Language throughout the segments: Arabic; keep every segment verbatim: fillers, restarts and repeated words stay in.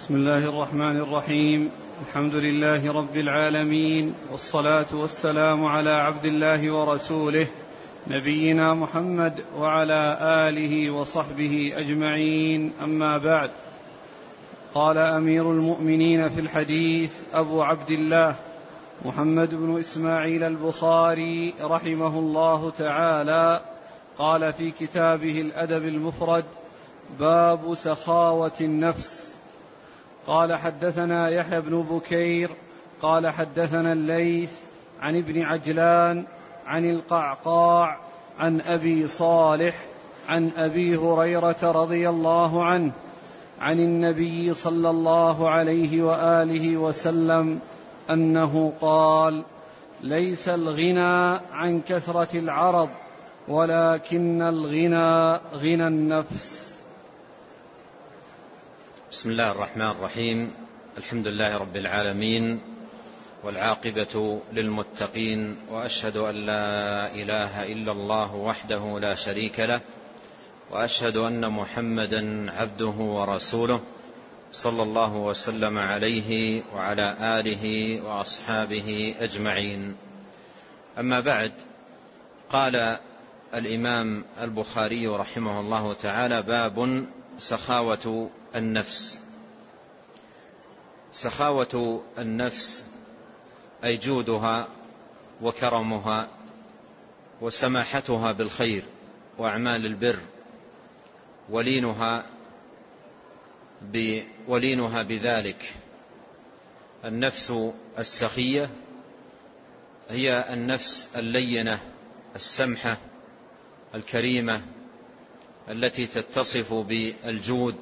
بسم الله الرحمن الرحيم. الحمد لله رب العالمين، والصلاة والسلام على عبد الله ورسوله نبينا محمد وعلى آله وصحبه أجمعين، أما بعد. قال أمير المؤمنين في الحديث أبو عبد الله محمد بن إسماعيل البخاري رحمه الله تعالى، قال في كتابه الأدب المفرد: باب سخاوة النفس. قال حدثنا يحيى بن بكير قال حدثنا الليث عن ابن عجلان عن القعقاع عن أبي صالح عن أبي هريرة رضي الله عنه عن النبي صلى الله عليه وآله وسلم أنه قال: ليس الغنى عن كثرة العرض، ولكن الغنى غنى النفس. بسم الله الرحمن الرحيم. الحمد لله رب العالمين، والعاقبة للمتقين، وأشهد أن لا إله إلا الله وحده لا شريك له، وأشهد أن محمدا عبده ورسوله، صلى الله وسلم عليه وعلى آله وأصحابه أجمعين. أما بعد، قال الإمام البخاري رحمه الله تعالى: باب سخاوة النفس. سخاوة النفس أي جودها وكرمها وسماحتها بالخير وأعمال البر، ولينها ولينها بذلك. النفس السخية هي النفس اللينة السمحة الكريمة التي تتصف بالجود،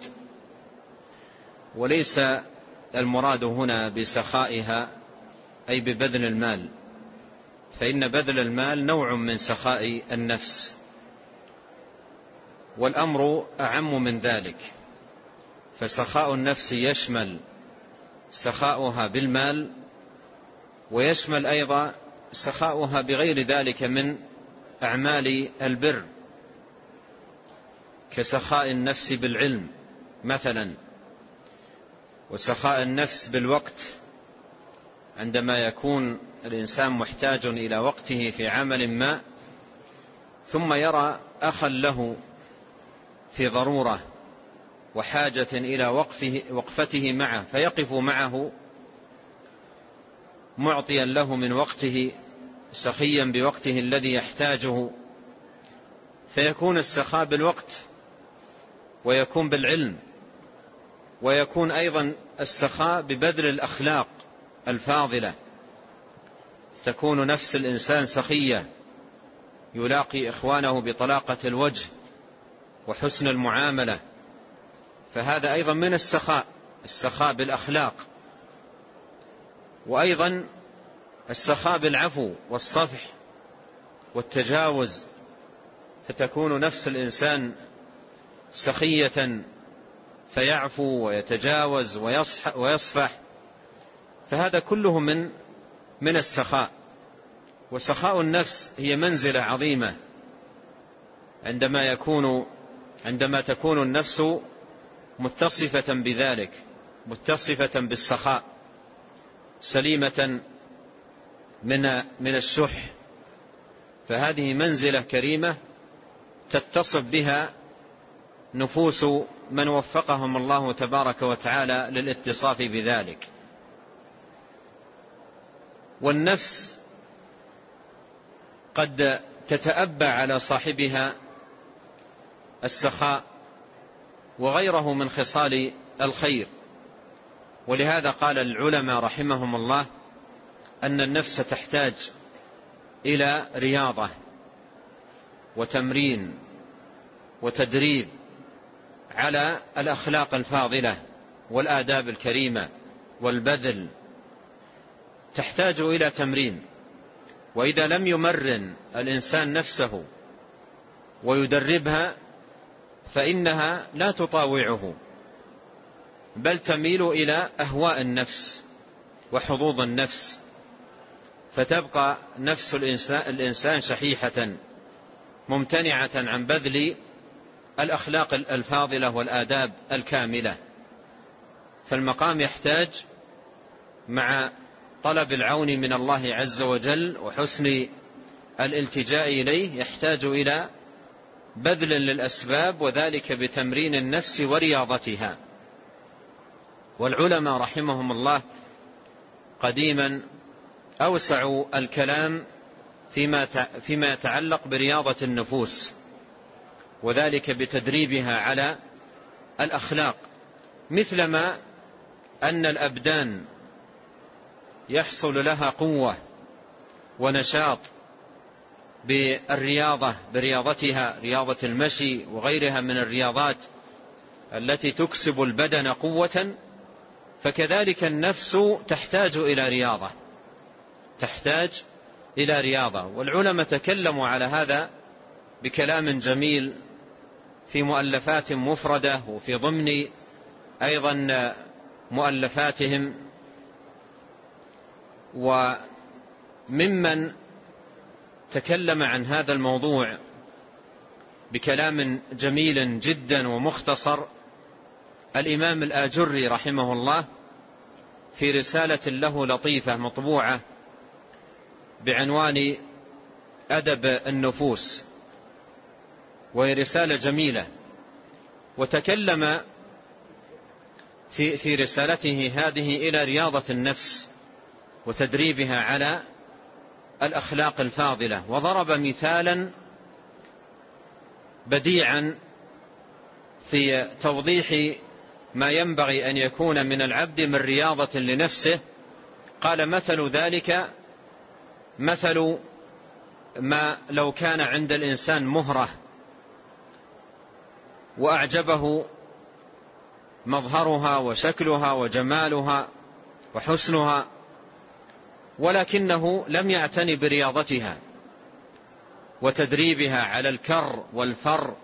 وليس المراد هنا بسخائها أي ببذل المال، فإن بذل المال نوع من سخاء النفس، والأمر أعم من ذلك. فسخاء النفس يشمل سخاؤها بالمال، ويشمل أيضا سخاؤها بغير ذلك من أعمال البر، كسخاء النفس بالعلم مثلا، وسخاء النفس بالوقت، عندما يكون الإنسان محتاج إلى وقته في عمل ما، ثم يرى أخا له في ضرورة وحاجة إلى وقفه وقفته معه، فيقف معه معطيا له من وقته، سخيا بوقته الذي يحتاجه، فيكون السخاء بالوقت، ويكون بالعلم، ويكون أيضا السخاء ببذل الأخلاق الفاضلة. تكون نفس الإنسان سخية، يلاقي إخوانه بطلاقة الوجه وحسن المعاملة، فهذا أيضا من السخاء، السخاء بالأخلاق. وأيضا السخاء بالعفو والصفح والتجاوز، فتكون نفس الإنسان سخية فيعفو ويتجاوز ويصفح، فهذا كله من من السخاء. وسخاء النفس هي منزلة عظيمة عندما يكون عندما تكون النفس متصفة بذلك، متصفة بالسخاء، سليمة من من الشح، فهذه منزلة كريمة تتصف بها نفوس من وفقهم الله تبارك وتعالى للاتصاف بذلك. والنفس قد تتأبى على صاحبها السخاء وغيره من خصال الخير، ولهذا قال العلماء رحمهم الله أن النفس تحتاج إلى رياضة وتمرين وتدريب على الأخلاق الفاضلة والآداب الكريمة والبذل، تحتاج إلى تمرين. وإذا لم يمرن الإنسان نفسه ويدربها فإنها لا تطاوعه، بل تميل إلى أهواء النفس وحظوظ النفس، فتبقى نفس الإنسان شحيحة ممتنعة عن بذل الأخلاق الفاضلة والآداب الكاملة. فالمقام يحتاج مع طلب العون من الله عز وجل وحسن الالتجاء إليه يحتاج إلى بذل للأسباب، وذلك بتمرين النفس ورياضتها. والعلماء رحمهم الله قديما أوسعوا الكلام فيما فيما يتعلق برياضة النفوس، وذلك بتدريبها على الأخلاق، مثلما أن الأبدان يحصل لها قوة ونشاط بالرياضة برياضتها، رياضة المشي وغيرها من الرياضات التي تكسب البدن قوة، فكذلك النفس تحتاج إلى رياضة تحتاج إلى رياضة. والعلماء تكلموا على هذا بكلام جميل في مؤلفات مفردة، وفي ضمن أيضا مؤلفاتهم. وممن تكلم عن هذا الموضوع بكلام جميل جدا ومختصر الإمام الآجري رحمه الله في رسالة له لطيفة مطبوعة بعنوان أدب النفوس، وهي رسالة جميلة. وتكلم في في رسالته هذه إلى رياضة النفس وتدريبها على الأخلاق الفاضلة، وضرب مثالا بديعا في توضيح ما ينبغي أن يكون من العبد من رياضة لنفسه. قال: مثل ذلك مثل ما لو كان عند الإنسان مهرة وأعجبه مظهرها وشكلها وجمالها وحسنها، ولكنه لم يعتني برياضتها وتدريبها على الكر والفر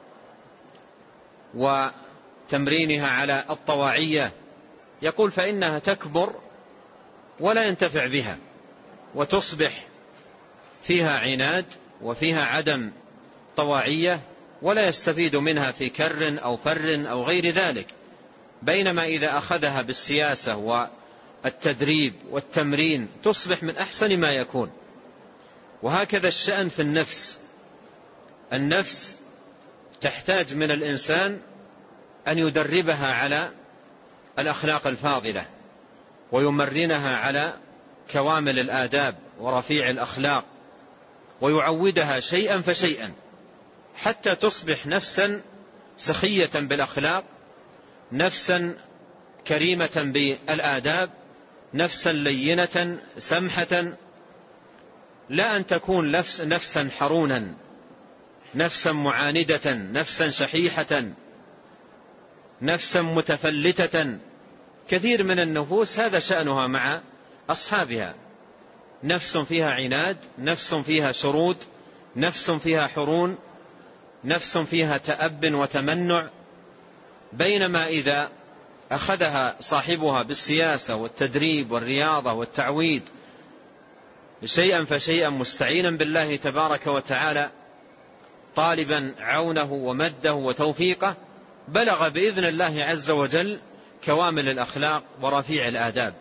وتمرينها على الطواعية، يقول فإنها تكبر ولا ينتفع بها، وتصبح فيها عناد وفيها عدم طواعية، ولا يستفيد منها في كر أو فر أو غير ذلك. بينما إذا أخذها بالسياسة والتدريب والتمرين تصبح من أحسن ما يكون. وهكذا الشأن في النفس. النفس تحتاج من الإنسان أن يدربها على الأخلاق الفاضلة، ويمرنها على كوامل الآداب ورفيع الأخلاق، ويعودها شيئا فشيئا حتى تصبح نفسا سخية بالأخلاق، نفسا كريمة بالآداب، نفسا لينة سمحة، لا أن تكون نفس نفسا حرونا، نفسا معاندة، نفسا شحيحة، نفسا متفلتة. كثير من النفوس هذا شأنها مع أصحابها، نفس فيها عناد، نفس فيها شرود، نفس فيها حرون، نفس فيها تأب وتمنع. بينما إذا أخذها صاحبها بالسياسة والتدريب والرياضة والتعويد شيئا فشيئا، مستعينا بالله تبارك وتعالى، طالبا عونه ومده وتوفيقه، بلغ بإذن الله عز وجل كوامل الأخلاق ورفيع الآداب.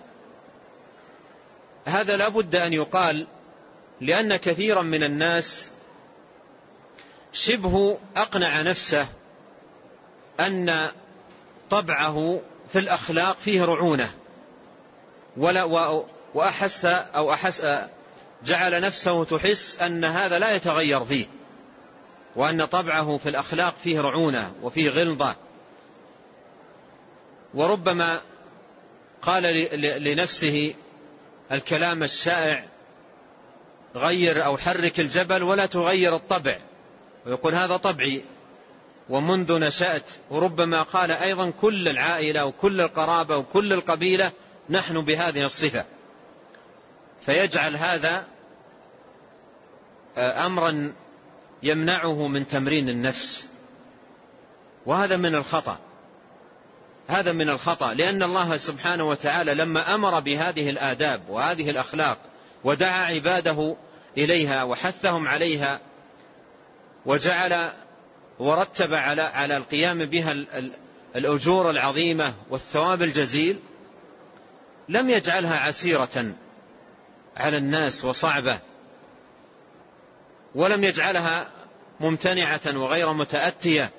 هذا لا بد أن يقال، لأن كثيرا من الناس شبه أقنع نفسه أن طبعه في الأخلاق فيه رعونة، ولا وأحس أو أحس جعل نفسه تحس أن هذا لا يتغير فيه، وأن طبعه في الأخلاق فيه رعونة وفيه غلظة. وربما قال لنفسه الكلام الشائع: غير أو حرك الجبل ولا تغير الطبع، ويقول هذا طبعي ومنذ نشأت. وربما قال أيضا كل العائلة وكل القرابة وكل القبيلة نحن بهذه الصفة، فيجعل هذا أمرا يمنعه من تمرين النفس. وهذا من الخطأ، هذا من الخطأ، لأن الله سبحانه وتعالى لما أمر بهذه الآداب وهذه الأخلاق ودعا عباده إليها وحثهم عليها، وجعل ورتب على على القيام بها الأجور العظيمة والثواب الجزيل لم يجعلها عسيرة على الناس وصعبة، ولم يجعلها ممتنعة وغير متأتية،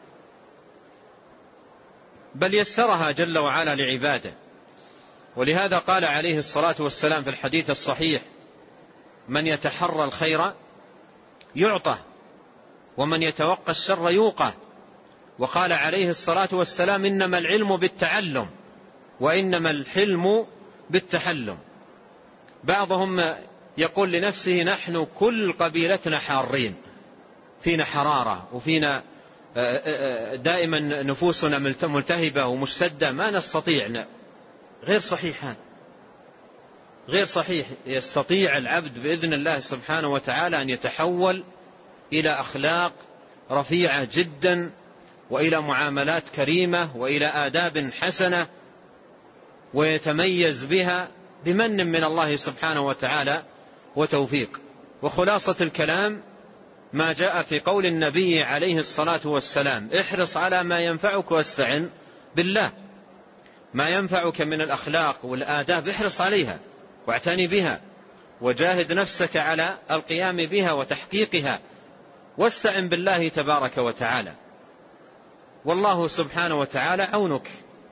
بل يسرها جل وعلا لعباده. ولهذا قال عليه الصلاة والسلام في الحديث الصحيح: من يتحرى الخير يعطى، ومن يتوقى الشر يوقى. وقال عليه الصلاة والسلام: إنما العلم بالتعلم، وإنما الحلم بالتحلم. بعضهم يقول لنفسه: نحن كل قبيلتنا حارين، فينا حرارة وفينا دائما نفوسنا ملتهبة ومشتدة، ما نستطيع. غير صحيح هذا، غير صحيح. يستطيع العبد بإذن الله سبحانه وتعالى أن يتحول إلى أخلاق رفيعة جدا، وإلى معاملات كريمة، وإلى آداب حسنة، ويتميز بها بمن من الله سبحانه وتعالى وتوفيق. وخلاصة الكلام ما جاء في قول النبي عليه الصلاة والسلام: احرص على ما ينفعك واستعن بالله. ما ينفعك من الأخلاق والآداب احرص عليها واعتني بها، وجاهد نفسك على القيام بها وتحقيقها، واستعن بالله تبارك وتعالى، والله سبحانه وتعالى عونك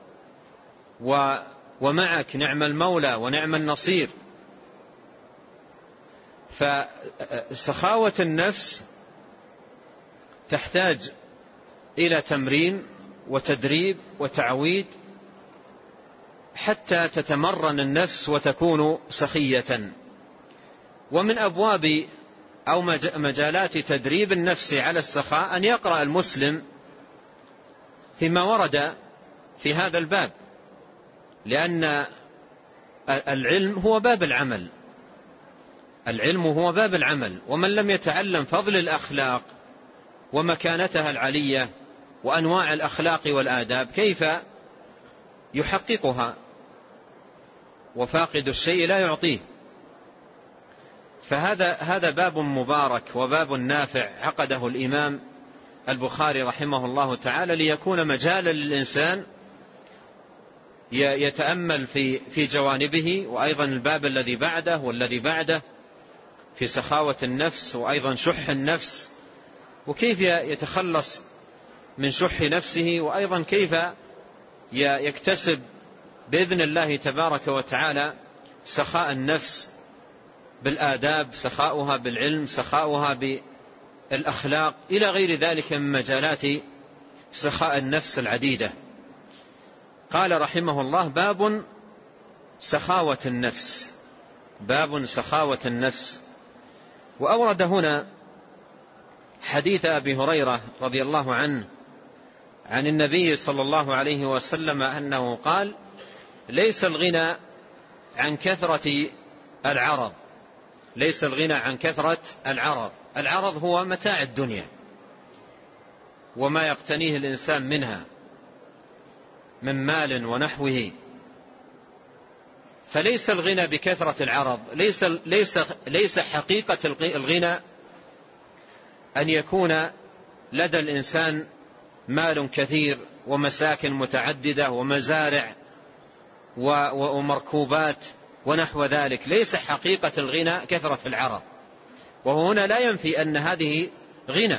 ومعك، نعم المولى ونعم النصير. فسخاوة النفس تحتاج إلى تمرين وتدريب وتعويد حتى تتمرن النفس وتكون سخية. ومن أبواب أو مجالات تدريب النفس على السخاء أن يقرأ المسلم فيما ورد في هذا الباب، لأن العلم هو باب العمل، العلم هو باب العمل. ومن لم يتعلم فضل الأخلاق ومكانتها العلية وأنواع الأخلاق والآداب كيف يحققها؟ وفاقد الشيء لا يعطيه. فهذا هذا باب مبارك وباب نافع عقده الإمام البخاري رحمه الله تعالى ليكون مجالا للإنسان يتأمل في في جوانبه. وأيضا الباب الذي بعده والذي بعده في سخاوة النفس، وأيضا شح النفس، وكيف يتخلص من شح نفسه، وأيضا كيف يكتسب بإذن الله تبارك وتعالى سخاء النفس بالآداب، سخاؤها بالعلم، سخاؤها بالأخلاق، إلى غير ذلك من مجالات سخاء النفس العديدة. قال رحمه الله: باب سخاوة النفس، باب سخاوة النفس. وأورد هنا حديث أبي هريرة رضي الله عنه عن النبي صلى الله عليه وسلم أنه قال: ليس الغنى عن كثرة العرض، ليس الغنى عن كثرة العرض. العرض هو متاع الدنيا وما يقتنيه الإنسان منها من مال ونحوه. فليس الغنى بكثرة العرض، ليس, ليس, ليس حقيقة الغنى أن يكون لدى الإنسان مال كثير ومساكن متعددة ومزارع ومركوبات ونحو ذلك. ليس حقيقة الغنى كثرة العرض. وهنا لا ينفي أن هذه غنى،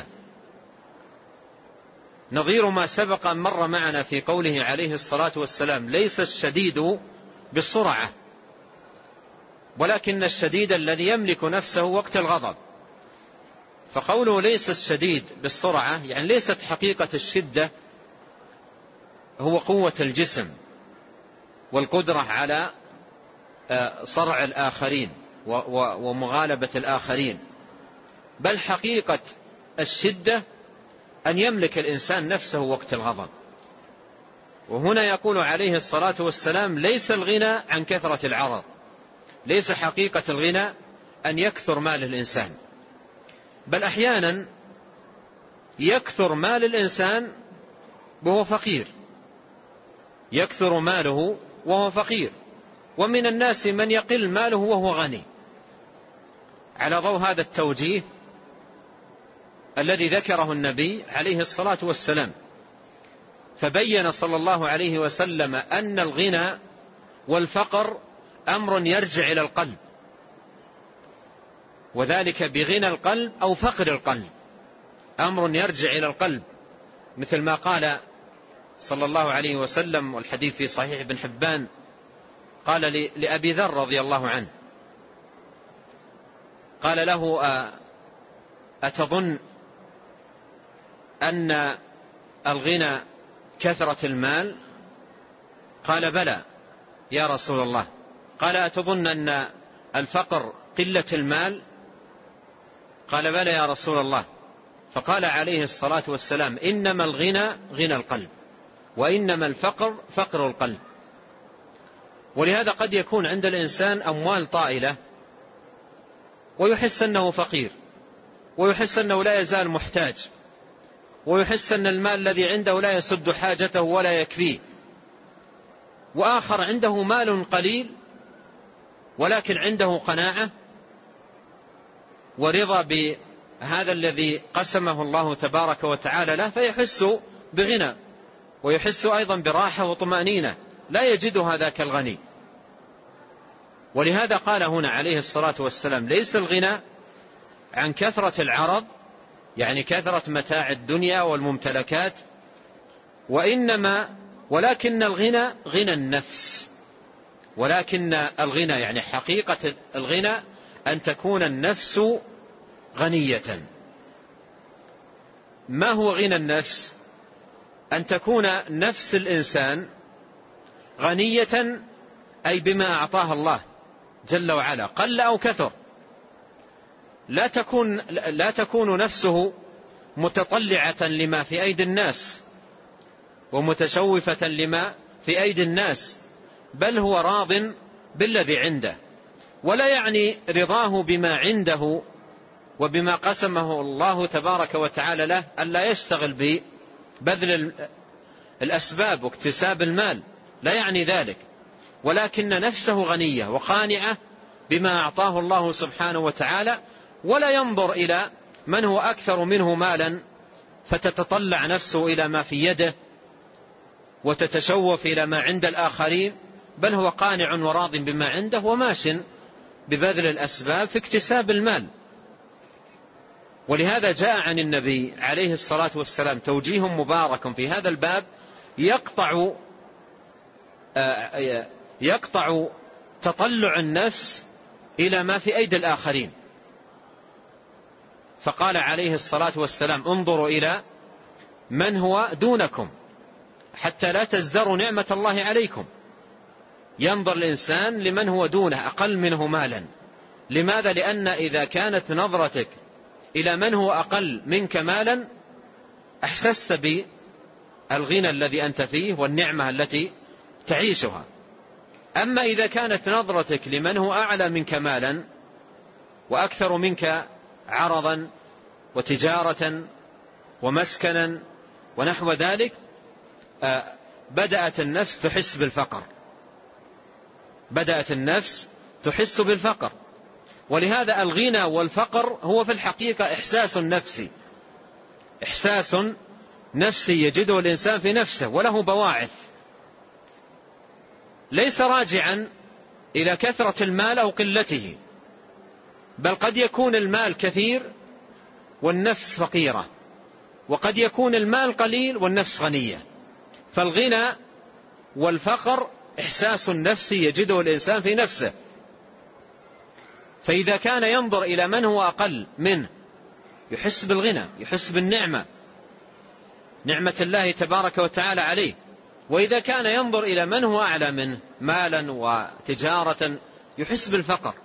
نظير ما سبق مر معنا في قوله عليه الصلاة والسلام: ليس الشديد بالسرعة، ولكن الشديد الذي يملك نفسه وقت الغضب. فقوله ليس الشديد بالسرعة يعني ليست حقيقة الشدة هو قوة الجسم والقدرة على صرع الآخرين ومغالبة الآخرين، بل حقيقة الشدة أن يملك الإنسان نفسه وقت الغضب. وهنا يقول عليه الصلاة والسلام: ليس الغنى عن كثرة العرض، ليس حقيقة الغنى أن يكثر مال الإنسان، بل أحيانا يكثر مال الإنسان وهو فقير، يكثر ماله وهو فقير. ومن الناس من يقل ماله وهو غني. على ضوء هذا التوجيه الذي ذكره النبي عليه الصلاة والسلام، فبين صلى الله عليه وسلم أن الغنى والفقر أمر يرجع إلى القلب، وذلك بغنى القلب أو فقر القلب، أمر يرجع إلى القلب، مثل ما قال صلى الله عليه وسلم، والحديث في صحيح ابن حبان، قال لأبي ذر رضي الله عنه، قال له: أتظن أن الغنى كثرة المال؟ قال: بلى يا رسول الله. قال: أتظن أن الفقر قلة المال؟ قال: بلى يا رسول الله. فقال عليه الصلاة والسلام: إنما الغنى غنى القلب، وإنما الفقر فقر القلب. ولهذا قد يكون عند الإنسان أموال طائلة ويحس أنه فقير، ويحس أنه لا يزال محتاج، ويحس أن المال الذي عنده لا يسد حاجته ولا يكفيه. وآخر عنده مال قليل ولكن عنده قناعة ورضا بهذا الذي قسمه الله تبارك وتعالى له، فيحس بغنى ويحس أيضا براحة وطمأنينة، لا يجد هذاك الغني. ولهذا قال هنا عليه الصلاة والسلام: ليس الغنى عن كثرة العرض، يعني كثرة متاع الدنيا والممتلكات، وإنما ولكن الغنى غنى النفس. ولكن الغنى يعني حقيقة الغنى أن تكون النفس غنية. ما هو غنى النفس؟ أن تكون نفس الإنسان غنية، أي بما أعطاها الله جل وعلا قل أو كثر. لا تكون, لا تكون نفسه متطلعة لما في أيدي الناس ومتشوفة لما في أيدي الناس، بل هو راض بالذي عنده. ولا يعني رضاه بما عنده وبما قسمه الله تبارك وتعالى له ألا يشتغل ببذل الأسباب واكتساب المال، لا يعني ذلك، ولكن نفسه غنية وقانعة بما أعطاه الله سبحانه وتعالى، ولا ينظر إلى من هو أكثر منه مالا فتتطلع نفسه إلى ما في يده وتتشوف إلى ما عند الآخرين، بل هو قانع وراض بما عنده وماش ببذل الأسباب في اكتساب المال. ولهذا جاء عن النبي عليه الصلاة والسلام توجيه مبارك في هذا الباب يقطع يقطع تطلع النفس إلى ما في أيدي الآخرين. فقال عليه الصلاة والسلام: انظروا إلى من هو دونكم حتى لا تزدروا نعمة الله عليكم. ينظر الإنسان لمن هو دونه أقل منه مالا. لماذا؟ لأن إذا كانت نظرتك إلى من هو أقل منك مالا أحسست بالغنى الذي أنت فيه والنعمة التي تعيشها. أما إذا كانت نظرتك لمن هو أعلى منك مالا وأكثر منك عرضا وتجارة ومسكنا ونحو ذلك، بدأت النفس تحس بالفقر بدأت النفس تحس بالفقر. ولهذا الغنى والفقر هو في الحقيقة إحساس نفسي إحساس نفسي يجده الإنسان في نفسه، وله بواعث، ليس راجعا إلى كثرة المال أو قلته، بل قد يكون المال كثير والنفس فقيرة، وقد يكون المال قليل والنفس غنية. فالغنى والفقر إحساس نفسي يجده الإنسان في نفسه. فإذا كان ينظر إلى من هو أقل منه يحس بالغنى، يحس بالنعمة، نعمة الله تبارك وتعالى عليه. وإذا كان ينظر إلى من هو أعلى منه مالا وتجارة يحس بالفقر.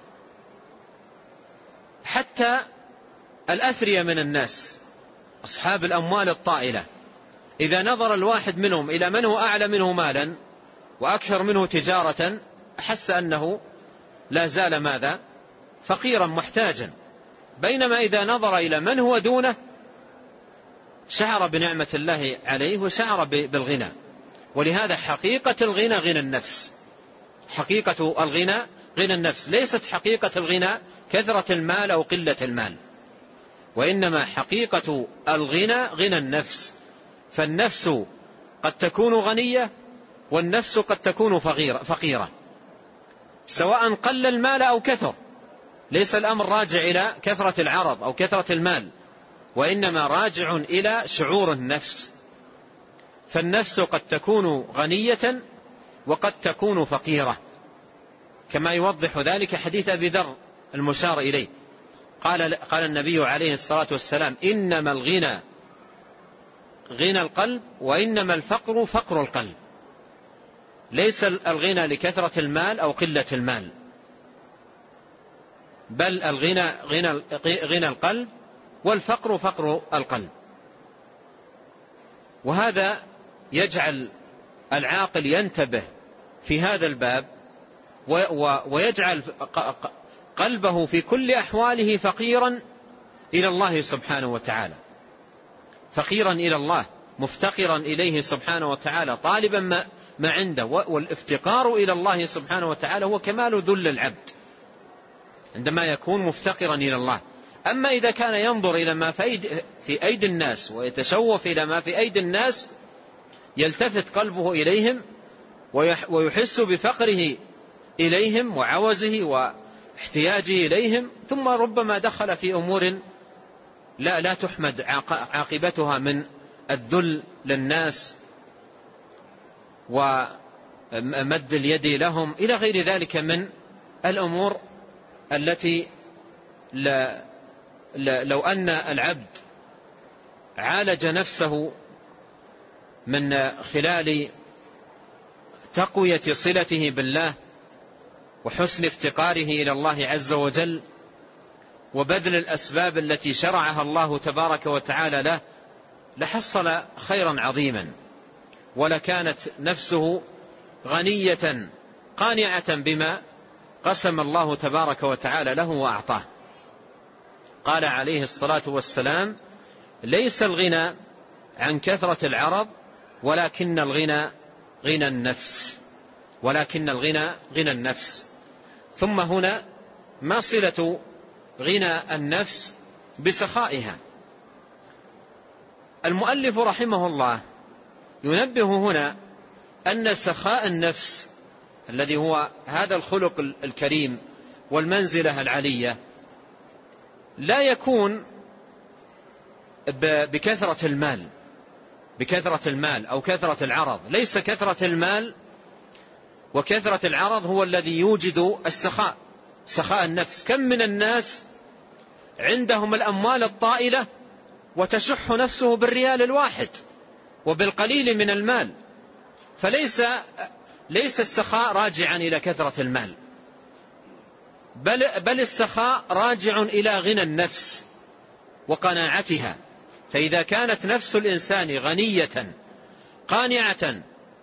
حتى الأثرياء من الناس أصحاب الأموال الطائلة، إذا نظر الواحد منهم إلى من هو أعلى منه مالا وأكثر منه تجارة أحس أنه لا زال ماذا؟ فقيرا محتاجا. بينما إذا نظر إلى من هو دونه شعر بنعمة الله عليه وشعر بالغنى. ولهذا حقيقة الغنى غنى النفس حقيقة الغنى غنى النفس ليست حقيقة الغنى كثرة المال أو قلة المال، وإنما حقيقة الغنى غنى النفس. فالنفس قد تكون غنية والنفس قد تكون فقيرة، سواء قل المال أو كثر. ليس الأمر راجع إلى كثرة العرض أو كثرة المال، وإنما راجع إلى شعور النفس. فالنفس قد تكون غنية وقد تكون فقيرة، كما يوضح ذلك حديث أبي ذر المشار إليه. قال, قال النبي عليه الصلاة والسلام: إنما الغنى غنى القلب، وإنما الفقر فقر القلب. ليس الغنى لكثرة المال أو قلة المال، بل الغنى غنى, غنى القلب، والفقر فقر القلب. وهذا يجعل العاقل ينتبه في هذا الباب، ويجعل قلبه في كل أحواله فقيرا إلى الله سبحانه وتعالى، فقيرا إلى الله، مفتقرا إليه سبحانه وتعالى، طالبا ما, ما عنده. والافتقار إلى الله سبحانه وتعالى هو كمال ذل العبد عندما يكون مفتقرا إلى الله. أما إذا كان ينظر إلى ما في أيدي الناس ويتشوف إلى ما في أيدي الناس، يلتفت قلبه إليهم ويحس بفقره إليهم وعوزه واحتياجه إليهم، ثم ربما دخل في أمور لا, لا تحمد عاقبتها من الذل للناس ومد اليد لهم إلى غير ذلك من الأمور التي لا لا لو أن العبد عالج نفسه من خلال تقوية صلته بالله وحسن افتقاره إلى الله عز وجل وبذل الأسباب التي شرعها الله تبارك وتعالى له، لحصل خيرا عظيما، ولكانت نفسه غنية قانعة بما قسم الله تبارك وتعالى له وأعطاه. قال عليه الصلاة والسلام: ليس الغنى عن كثرة العرض، ولكن الغنى غنى النفس، ولكن الغنى غنى النفس. ثم هنا ما صلة غنى النفس بسخائها؟ المؤلف رحمه الله ينبه هنا أن سخاء النفس الذي هو هذا الخلق الكريم والمنزلة العلية لا يكون بكثرة المال بكثرة المال أو كثرة العرض. ليس كثرة المال وكثرة العرض هو الذي يوجد السخاء، سخاء النفس. كم من الناس عندهم الأموال الطائلة وتشح نفسه بالريال الواحد وبالقليل من المال، فليس ليس السخاء راجعا إلى كثرة المال، بل, بل السخاء راجع إلى غنى النفس وقناعتها. فإذا كانت نفس الإنسان غنية قانعة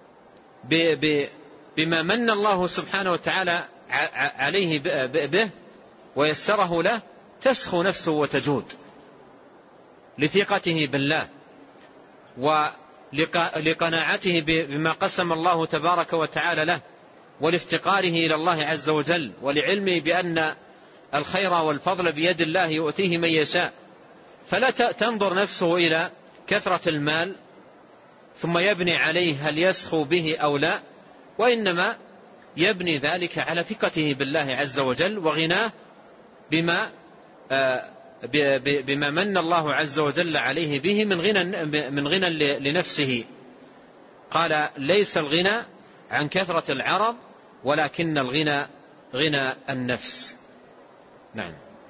بما من الله سبحانه وتعالى عليه به ويسره له، تسخو نفسه وتجود لثقته بالله ولقناعته بما قسم الله تبارك وتعالى له ولافتقاره إلى الله عز وجل ولعلمه بأن الخير والفضل بيد الله يؤتيه من يشاء. فلا تنظر نفسه إلى كثرة المال ثم يبني عليه هل يسخو به أو لا، وإنما يبني ذلك على ثقته بالله عز وجل وغناه بما بما من الله عز وجل عليه به من غنى من غنى لنفسه. قال: ليس الغنى عن كثرة العرض، ولكن الغنى غنى النفس. نعم.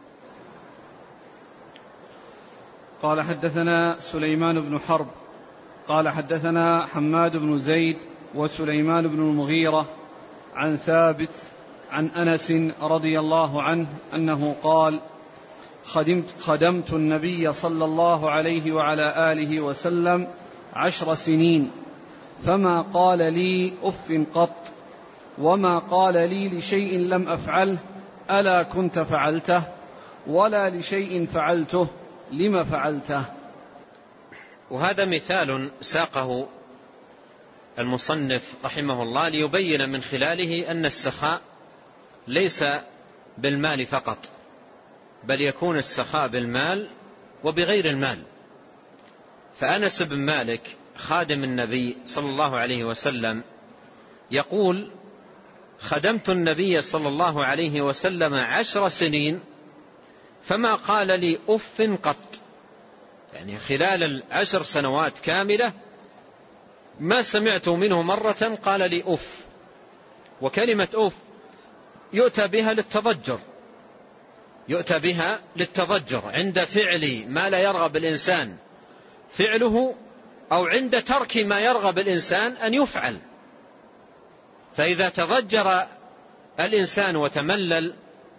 قال: حدثنا سليمان بن حرب قال حدثنا حماد بن زيد وسليمان بن المغيرة عن ثابت عن أنس رضي الله عنه أنه قال: خدمت, خدمت النبي صلى الله عليه وعلى آله وسلم عشر سنين، فما قال لي أف قط، وما قال لي لشيء لم أفعله ألا كنت فعلته، ولا لشيء فعلته لم فعلته. وهذا مثال ساقه المصنف رحمه الله ليبين من خلاله أن السخاء ليس بالمال فقط، بل يكون السخاء بالمال وبغير المال. فأنس بن مالك خادم النبي صلى الله عليه وسلم يقول: خدمت النبي صلى الله عليه وسلم عشر سنين فما قال لي أف قط. يعني خلال العشر سنوات كاملة ما سمعت منه مرة قال لي أف. وكلمة أف يؤتى بها للتضجر، يؤتى بها للتضجر عند فعل ما لا يرغب الإنسان فعله، أو عند ترك ما يرغب الإنسان أن يفعل. فإذا تضجر الإنسان وتملل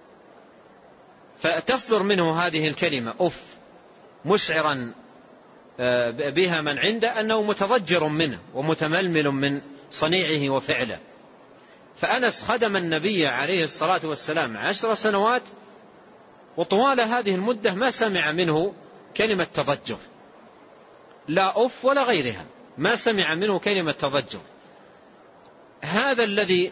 فتصدر منه هذه الكلمة أف، مشعرا بها من عنده أنه متضجر منه ومتململ من صنيعه وفعله. فأنس خدم النبي عليه الصلاة والسلام عشر سنوات، وطوال هذه المدة ما سمع منه كلمة تضجر، لا أف ولا غيرها، ما سمع منه كلمة تضجر. هذا الذي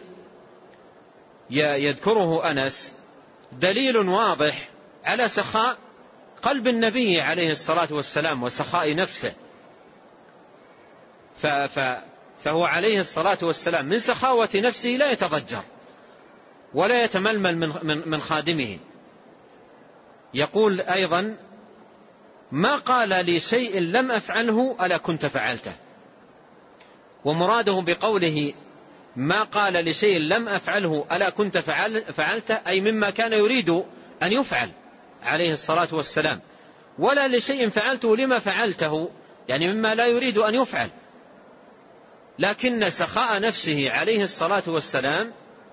يذكره أنس دليل واضح على سخاء قلب النبي عليه الصلاة والسلام وسخاء نفسه. فهو عليه الصلاة والسلام من سخاوة نفسه لا يتضجر ولا يتململ من من خادمه. يقول أيضا: ما قال لي شيء لم أفعله ألا كنت فعلته. ومراده بقوله ما قال لشيء لم أفعله ألا كنت فعلته أي مما كان يريد أن يفعل عليه الصلاة والسلام، ولا لشيء فعلته لما فعلته، يعني مما لا يريد أن يفعل. لكن سخاء نفسه عليه الصلاة والسلام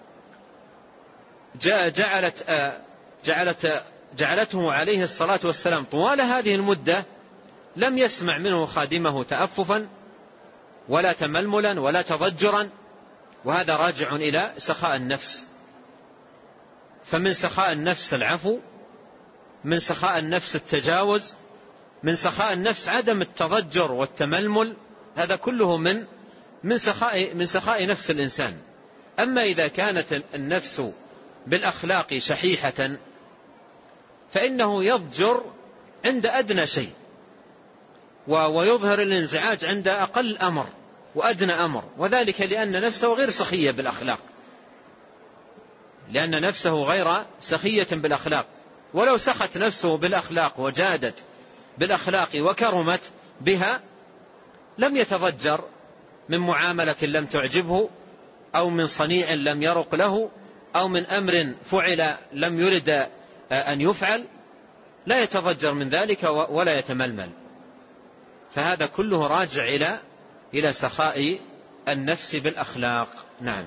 جعلت جعلت جعلته عليه الصلاة والسلام طوال هذه المدة لم يسمع منه خادمه تأففا ولا تململا ولا تضجرا، وهذا راجع إلى سخاء النفس. فمن سخاء النفس العفو، من سخاء النفس التجاوز، من سخاء النفس عدم التضجر والتململ، هذا كله من من سخاء من سخاء نفس الإنسان. أما إذا كانت النفس بالأخلاق شحيحة فإنه يضجر عند أدنى شيء ويظهر الانزعاج عند أقل أمر وأدنى أمر، وذلك لأن نفسه غير سخية بالأخلاق، لأن نفسه غير سخية بالأخلاق. ولو سخت نفسه بالأخلاق وجادت بالأخلاق وكرمت بها لم يتضجر من معاملة لم تعجبه، أو من صنيع لم يرق له، أو من أمر فعل لم يرد أن يفعل، لا يتضجر من ذلك ولا يتململ. فهذا كله راجع إلى إلى سخاء النفس بالأخلاق. نعم.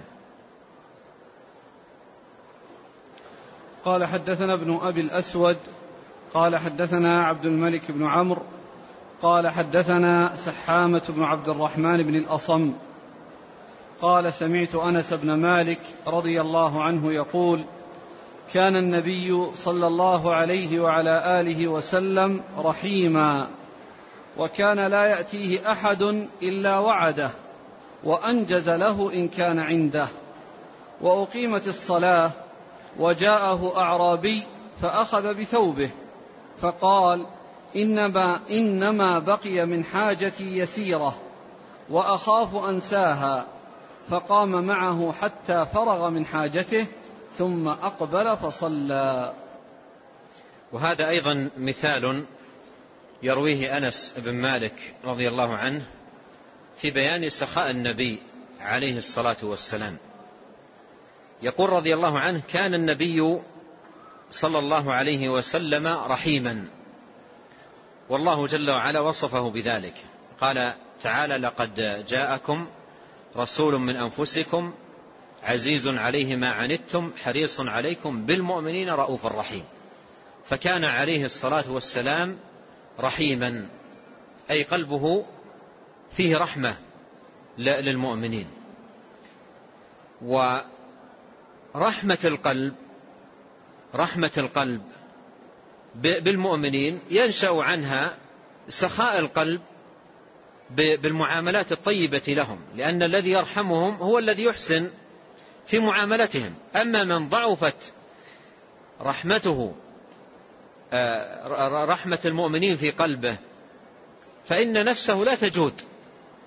قال: حدثنا ابن أبي الأسود قال حدثنا عبد الملك بن عمرو قال حدثنا سحامة بن عبد الرحمن بن الأصم قال: سمعت أنس بن مالك رضي الله عنه يقول: كان النبي صلى الله عليه وعلى آله وسلم رحيما، وكان لا يأتيه أحد إلا وعده، وأنجز له إن كان عنده. وأقيمت الصلاة وجاءه أعرابي فأخذ بثوبه فقال: إنما, إنما بقي من حاجتي يسيرة وأخاف أنساها، فقام معه حتى فرغ من حاجته ثم أقبل فصلى. وهذا أيضا مثال يرويه أنس بن مالك رضي الله عنه في بيان سخاء النبي عليه الصلاة والسلام. يقول رضي الله عنه: كان النبي صلى الله عليه وسلم رحيما، والله جل وعلا وصفه بذلك. قال تعالى: لقد جاءكم رسول من أنفسكم عزيز عليه ما عنتم حريص عليكم بالمؤمنين رؤوف رحيم. فكان عليه الصلاة والسلام رحيما، أي قلبه فيه رحمة للمؤمنين. ورحمة القلب رحمة القلب بالمؤمنين ينشأ عنها سخاء القلب بالمعاملات الطيبة لهم، لأن الذي يرحمهم هو الذي يحسن في معاملتهم. أما من ضعفت رحمته رحمة المؤمنين في قلبه فإن نفسه لا تجود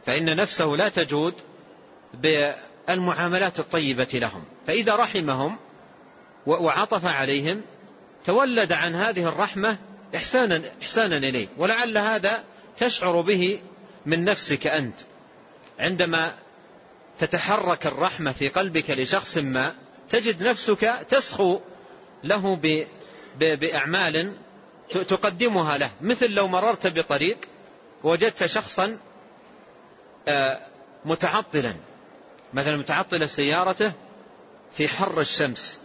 فإن نفسه لا تجود بالمعاملات الطيبة لهم، فإذا رحمهم وعطف عليهم تولد عن هذه الرحمة إحسانا, إحسانا إليه. ولعل هذا تشعر به من نفسك أنت، عندما تتحرك الرحمة في قلبك لشخص ما تجد نفسك تسخو له بأعمال تقدمها له، مثل لو مررت بطريق وجدت شخصا متعطلا، مثلا متعطل سيارته في حر الشمس،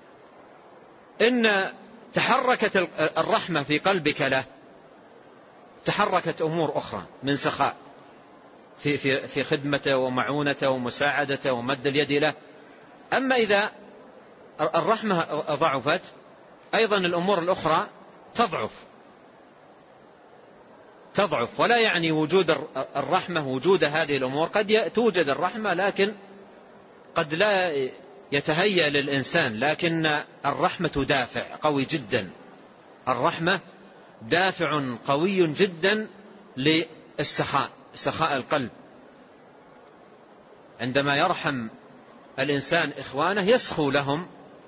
إن تحركت الرحمة في قلبك له تحركت أمور أخرى من سخاء في, في, في خدمته ومعونته ومساعدته ومد اليد له. أما إذا الرحمة ضعفت أيضا الأمور الأخرى تضعف تضعف ولا يعني وجود الرحمة وجود هذه الأمور. قد توجد الرحمة لكن قد لا يتهيأ للإنسان، لكن الرحمة دافع قوي جدا، الرحمة دافع قوي جدا للسخاء، سخاء القلب. عندما يرحم الإنسان إخوانه يسخو لهم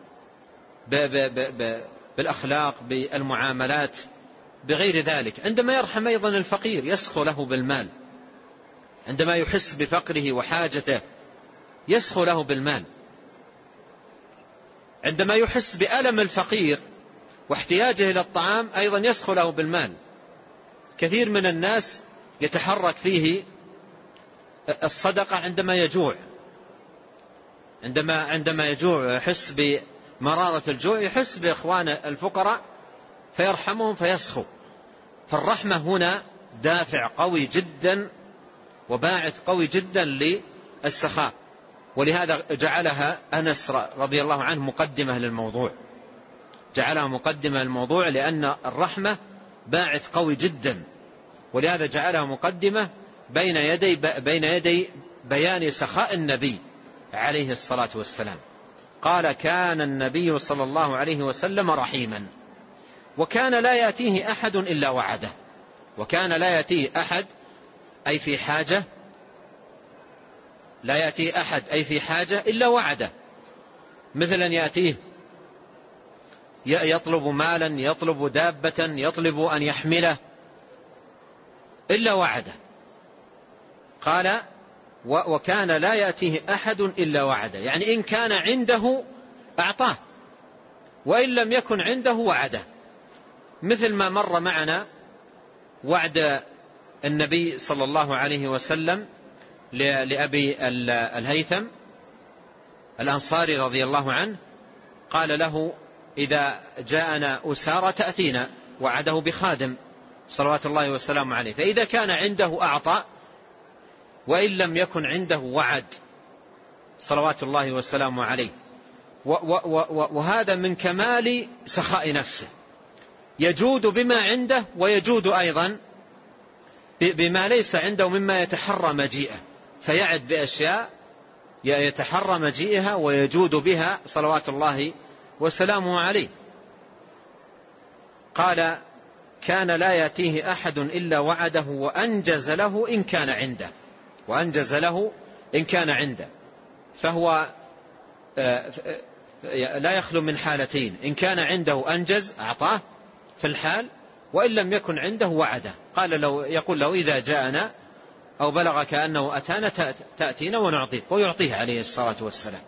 بالأخلاق بالمعاملات بغير ذلك. عندما يرحم أيضا الفقير يسخو له بالمال، عندما يحس بفقره وحاجته يسخو له بالمال، عندما يحس بألم الفقير واحتياجه إلى الطعام أيضا يسخو له بالمال. كثير من الناس يتحرك فيه الصدقة عندما يجوع، عندما عندما يجوع يحس بمرارة الجوع، يحس بإخوان الفقراء فيرحمهم فيسخو. فالرحمة هنا دافع قوي جدا وباعث قوي جدا للسخاء، ولهذا جعلها أنس رضي الله عنه مقدمة للموضوع، جعلها مقدمة للموضوع لأن الرحمة باعث قوي جدا، ولهذا جعلها مقدمة بين يدي بين يدي بيان سخاء النبي عليه الصلاة والسلام. قال: كان النبي صلى الله عليه وسلم رحيما، وكان لا يأتيه أحد إلا وعده. وكان لا يأتيه أحد أي في حاجة، لا يأتيه أحد أي في حاجة إلا وعده. مثلا يأتيه يطلب مالا، يطلب دابة، يطلب أن يحمله، إلا وعده. قال: وكان لا يأتيه أحد إلا وعده، يعني إن كان عنده أعطاه، وإن لم يكن عنده وعده. مثل ما مر معنا وعد النبي صلى الله عليه وسلم لأبي الهيثم الأنصاري رضي الله عنه، قال له: إذا جاءنا أسارة تأتينا، وعده بخادم صلوات الله وسلامه عليه، فإذا كان عنده أعطى، وإن لم يكن عنده وعد صلوات الله وسلامه عليه. وهذا من كمال سخاء نفسه، يجود بما عنده ويجود أيضا بما ليس عنده مما يتحرى مجيئه، فيعد بأشياء يتحرى مجيئها ويجود بها صلوات الله وسلامه عليه. قال: كان لا يأتيه أحد إلا وعده وأنجز له إن كان عنده، وأنجز له إن كان عنده. فهو لا يخلو من حالتين: إن كان عنده أنجز أعطاه في الحال، وإن لم يكن عنده وعده. قال لو يقول له: إذا جاءنا أو بلغ كأنه أتانا تأتينا ونعطيك، ويعطيه عليه الصلاة والسلام.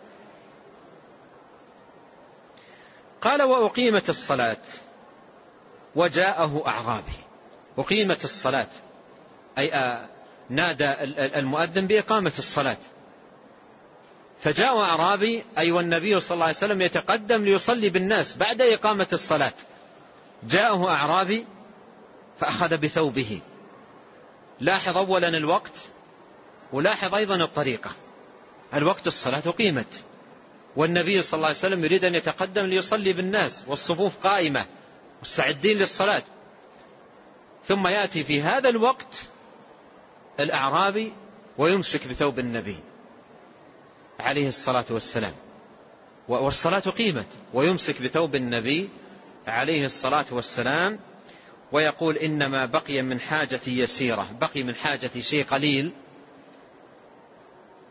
قال: وأقيمت الصلاة وجاءه أعرابي. أقيمت الصلاة أي نادى المؤذن بإقامة الصلاة، فجاء أعرابي أي والنبي صلى الله عليه وسلم يتقدم ليصلي بالناس بعد إقامة الصلاة. جاءه أعرابي فأخذ بثوبه. لاحظ أولا الوقت، ولاحظ أيضا الطريقة. الوقت الصلاة قيمت، والنبي صلى الله عليه وسلم يريد أن يتقدم ليصلي بالناس والصفوف قائمة مستعدين للصلاة، ثم يأتي في هذا الوقت الأعرابي ويمسك بثوب النبي عليه الصلاة والسلام، والصلاة قيمت، ويمسك بثوب النبي عليه الصلاة والسلام ويقول: إنما بقي من حاجتي يسيرة، بقي من حاجتي شيء قليل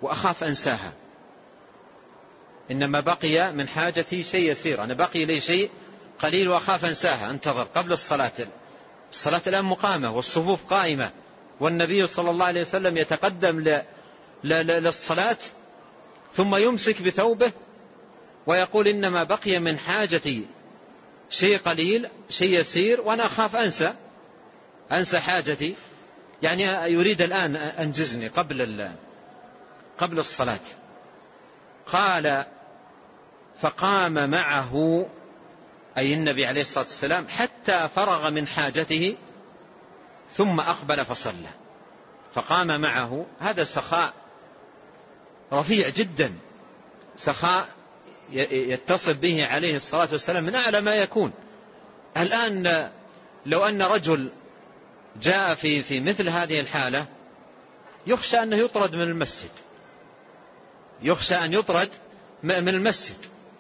وأخاف أنساها، إنما بقي من حاجتي شيء يسير، أنا بقي لي شيء قليل وأخاف أنساها، انتظر قبل الصلاة. الصلاة الآن مقامة والصفوف قائمة، والنبي صلى الله عليه وسلم يتقدم ل... ل... للصلاة ثم يمسك بثوبه ويقول إنما بقي من حاجتي شيء قليل شيء يسير وأنا أخاف أنسى أنسى حاجتي، يعني يريد الآن أنجزني قبل ال... قبل الصلاة. قال فقام معه أي النبي عليه الصلاة والسلام حتى فرغ من حاجته ثم أقبل فصلى. فقام معه، هذا سخاء رفيع جدا، سخاء يتصل به عليه الصلاة والسلام من أعلى ما يكون. الآن لو أن رجل جاء في في مثل هذه الحالة يخشى أنه يطرد من المسجد، يخشى أن يطرد من المسجد،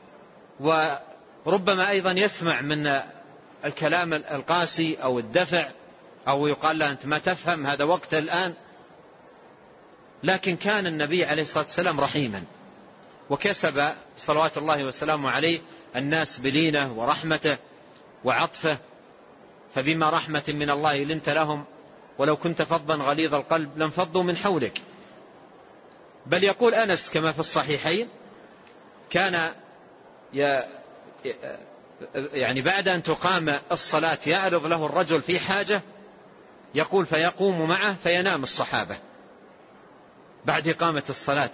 وربما أيضا يسمع من الكلام القاسي أو الدفع، أو يقال له أنت ما تفهم هذا وقت الآن. لكن كان النبي عليه الصلاة والسلام رحيما، وكسب صلوات الله وسلامه عليه الناس بلينه ورحمته وعطفه، فبما رحمة من الله لنت لهم ولو كنت فظا غليظ القلب لانفضوا من حولك. بل يقول أنس كما في الصحيحين كان يعني بعد أن تقام الصلاة يعرض له الرجل في حاجة يقول فيقوم معه فينام الصحابة بعد إقامة الصلاة،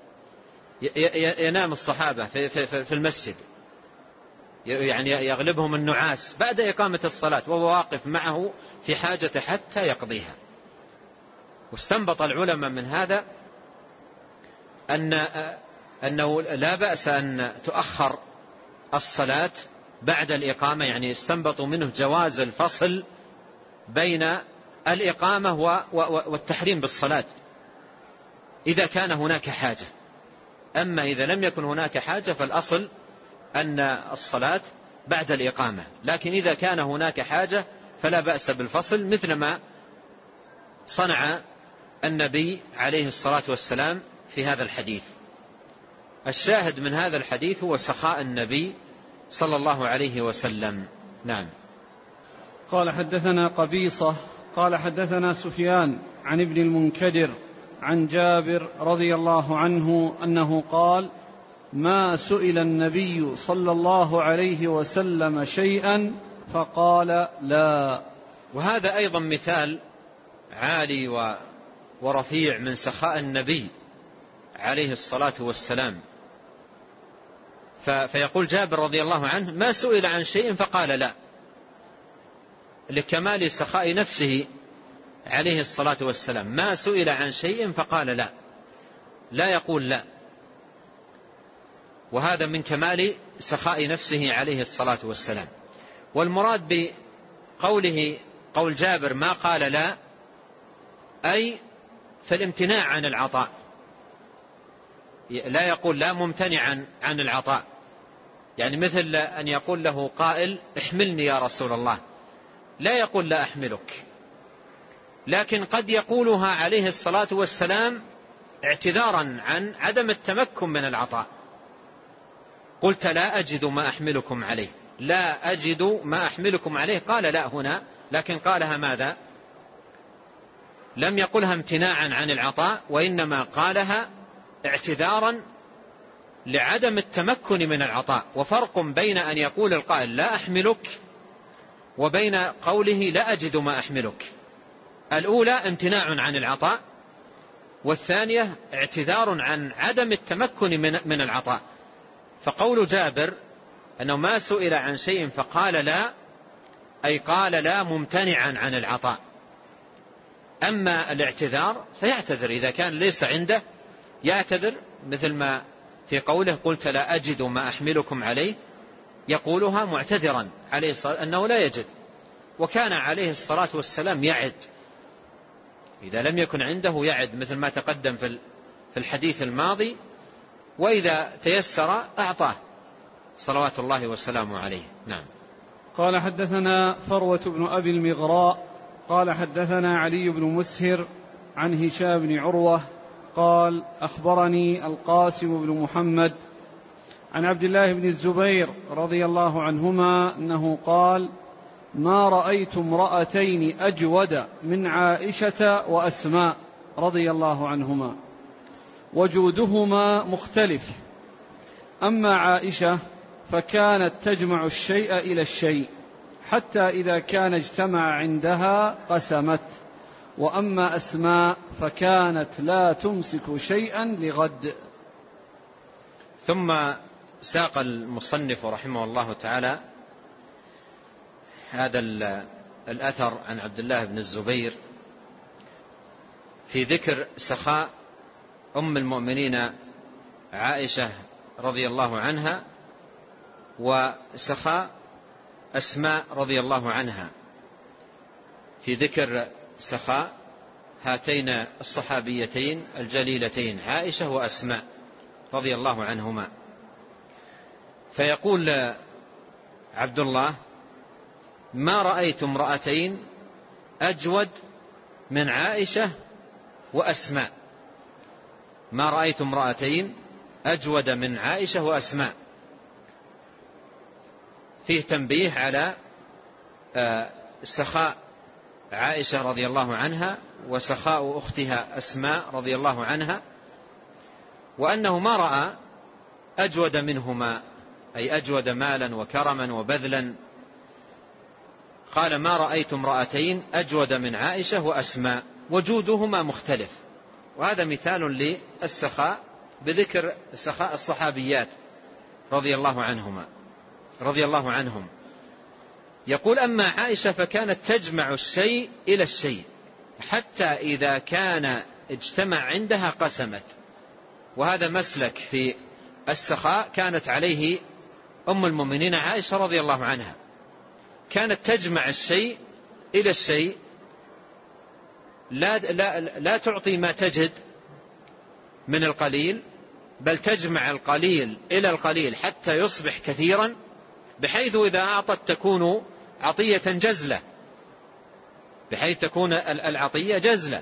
ينام الصحابة في, في, في المسجد، يعني يغلبهم النعاس بعد إقامة الصلاة وهو واقف معه في حاجة حتى يقضيها. واستنبط العلماء من هذا أن أنه لا بأس أن تؤخر الصلاة بعد الإقامة، يعني استنبطوا منه جواز الفصل بين الإقامة والتحريم بالصلاة إذا كان هناك حاجة. أما إذا لم يكن هناك حاجة فالأصل أن الصلاة بعد الإقامة، لكن إذا كان هناك حاجة فلا بأس بالفصل مثل ما صنع النبي عليه الصلاة والسلام في هذا الحديث. الشاهد من هذا الحديث هو سخاء النبي صلى الله عليه وسلم. نعم. قال حدثنا قبيصة قال حدثنا سفيان عن ابن المنكدر عن جابر رضي الله عنه أنه قال ما سئل النبي صلى الله عليه وسلم شيئا فقال لا. وهذا أيضا مثال عالي ورفيع من سخاء النبي عليه الصلاة والسلام. فيقول جابر رضي الله عنه ما سئل عن شيء فقال لا، لكمال سخاء نفسه عليه الصلاة والسلام. ما سئل عن شيء فقال لا، لا يقول لا، وهذا من كمال سخاء نفسه عليه الصلاة والسلام. والمراد بقوله قول جابر ما قال لا أي فالامتناع عن العطاء، لا يقول لا ممتنعا عن العطاء، يعني مثل أن يقول له قائل احملني يا رسول الله، لا يقول لا أحملك، لكن قد يقولها عليه الصلاة والسلام اعتذارا عن عدم التمكن من العطاء. قلت لا أجد ما أحملكم عليه، لا أجد ما أحملكم عليه، قال لا هنا، لكن قالها ماذا؟ لم يقلها امتناعا عن العطاء، وإنما قالها اعتذارا لعدم التمكن من العطاء. وفرق بين أن يقول القائل لا أحملك وبين قوله لا أجد ما أحملك. الأولى امتناع عن العطاء، والثانية اعتذار عن عدم التمكن من العطاء. فقول جابر أنه ما سئل عن شيء فقال لا أي قال لا ممتنعا عن العطاء. أما الاعتذار فيعتذر إذا كان ليس عنده، يعتذر مثل ما في قوله قلت لا أجد ما أحملكم عليه، يقولها معتذرا عليه الصلاة أنه لا يجد. وكان عليه الصلاة والسلام يعد إذا لم يكن عنده، يعد مثل ما تقدم في الحديث الماضي، وإذا تيسر أعطاه صلوات الله وسلامه عليه. نعم. قال حدثنا فروة بن أبي المغراء قال حدثنا علي بن مسهر عن هشام بن عروة قال أخبرني القاسم بن محمد عن عبد الله بن الزبير رضي الله عنهما أنه قال ما رأيت امرأتين أجود من عائشة وأسماء رضي الله عنهما وجودهما مختلف. أما عائشة فكانت تجمع الشيء إلى الشيء حتى إذا كان اجتمع عندها قسمت، وأما أسماء فكانت لا تمسك شيئا لغد. ثم ساق المصنف رحمه الله تعالى هذا الأثر عن عبد الله بن الزبير في ذكر سخاء أم المؤمنين عائشة رضي الله عنها وسخاء أسماء رضي الله عنها، في ذكر سخاء هاتين الصحابيتين الجليلتين عائشة وأسماء رضي الله عنهما. فيقول عبد الله ما رأيت امرأتين أجود من عائشة وأسماء، ما رأيت امرأتين أجود من عائشة وأسماء. فيه تنبيه على سخاء عائشة رضي الله عنها وسخاء أختها أسماء رضي الله عنها، وأنه ما رأى أجود منهما، أي أجود مالا وكرما وبذلا. قال ما رأيت امرأتين أجود من عائشة وأسماء وجودهما مختلف. وهذا مثال للسخاء بذكر سخاء الصحابيات رضي الله عنهما رضي الله عنهم. يقول أما عائشة فكانت تجمع الشيء إلى الشيء حتى إذا كان اجتمع عندها قسمت. وهذا مسلك في السخاء كانت عليه أم المؤمنين عائشة رضي الله عنها، كانت تجمع الشيء إلى الشيء، لا, لا, لا تعطي ما تجد من القليل، بل تجمع القليل إلى القليل حتى يصبح كثيرا، بحيث إذا أعطت تكون عطية جزلة، بحيث تكون العطية جزلة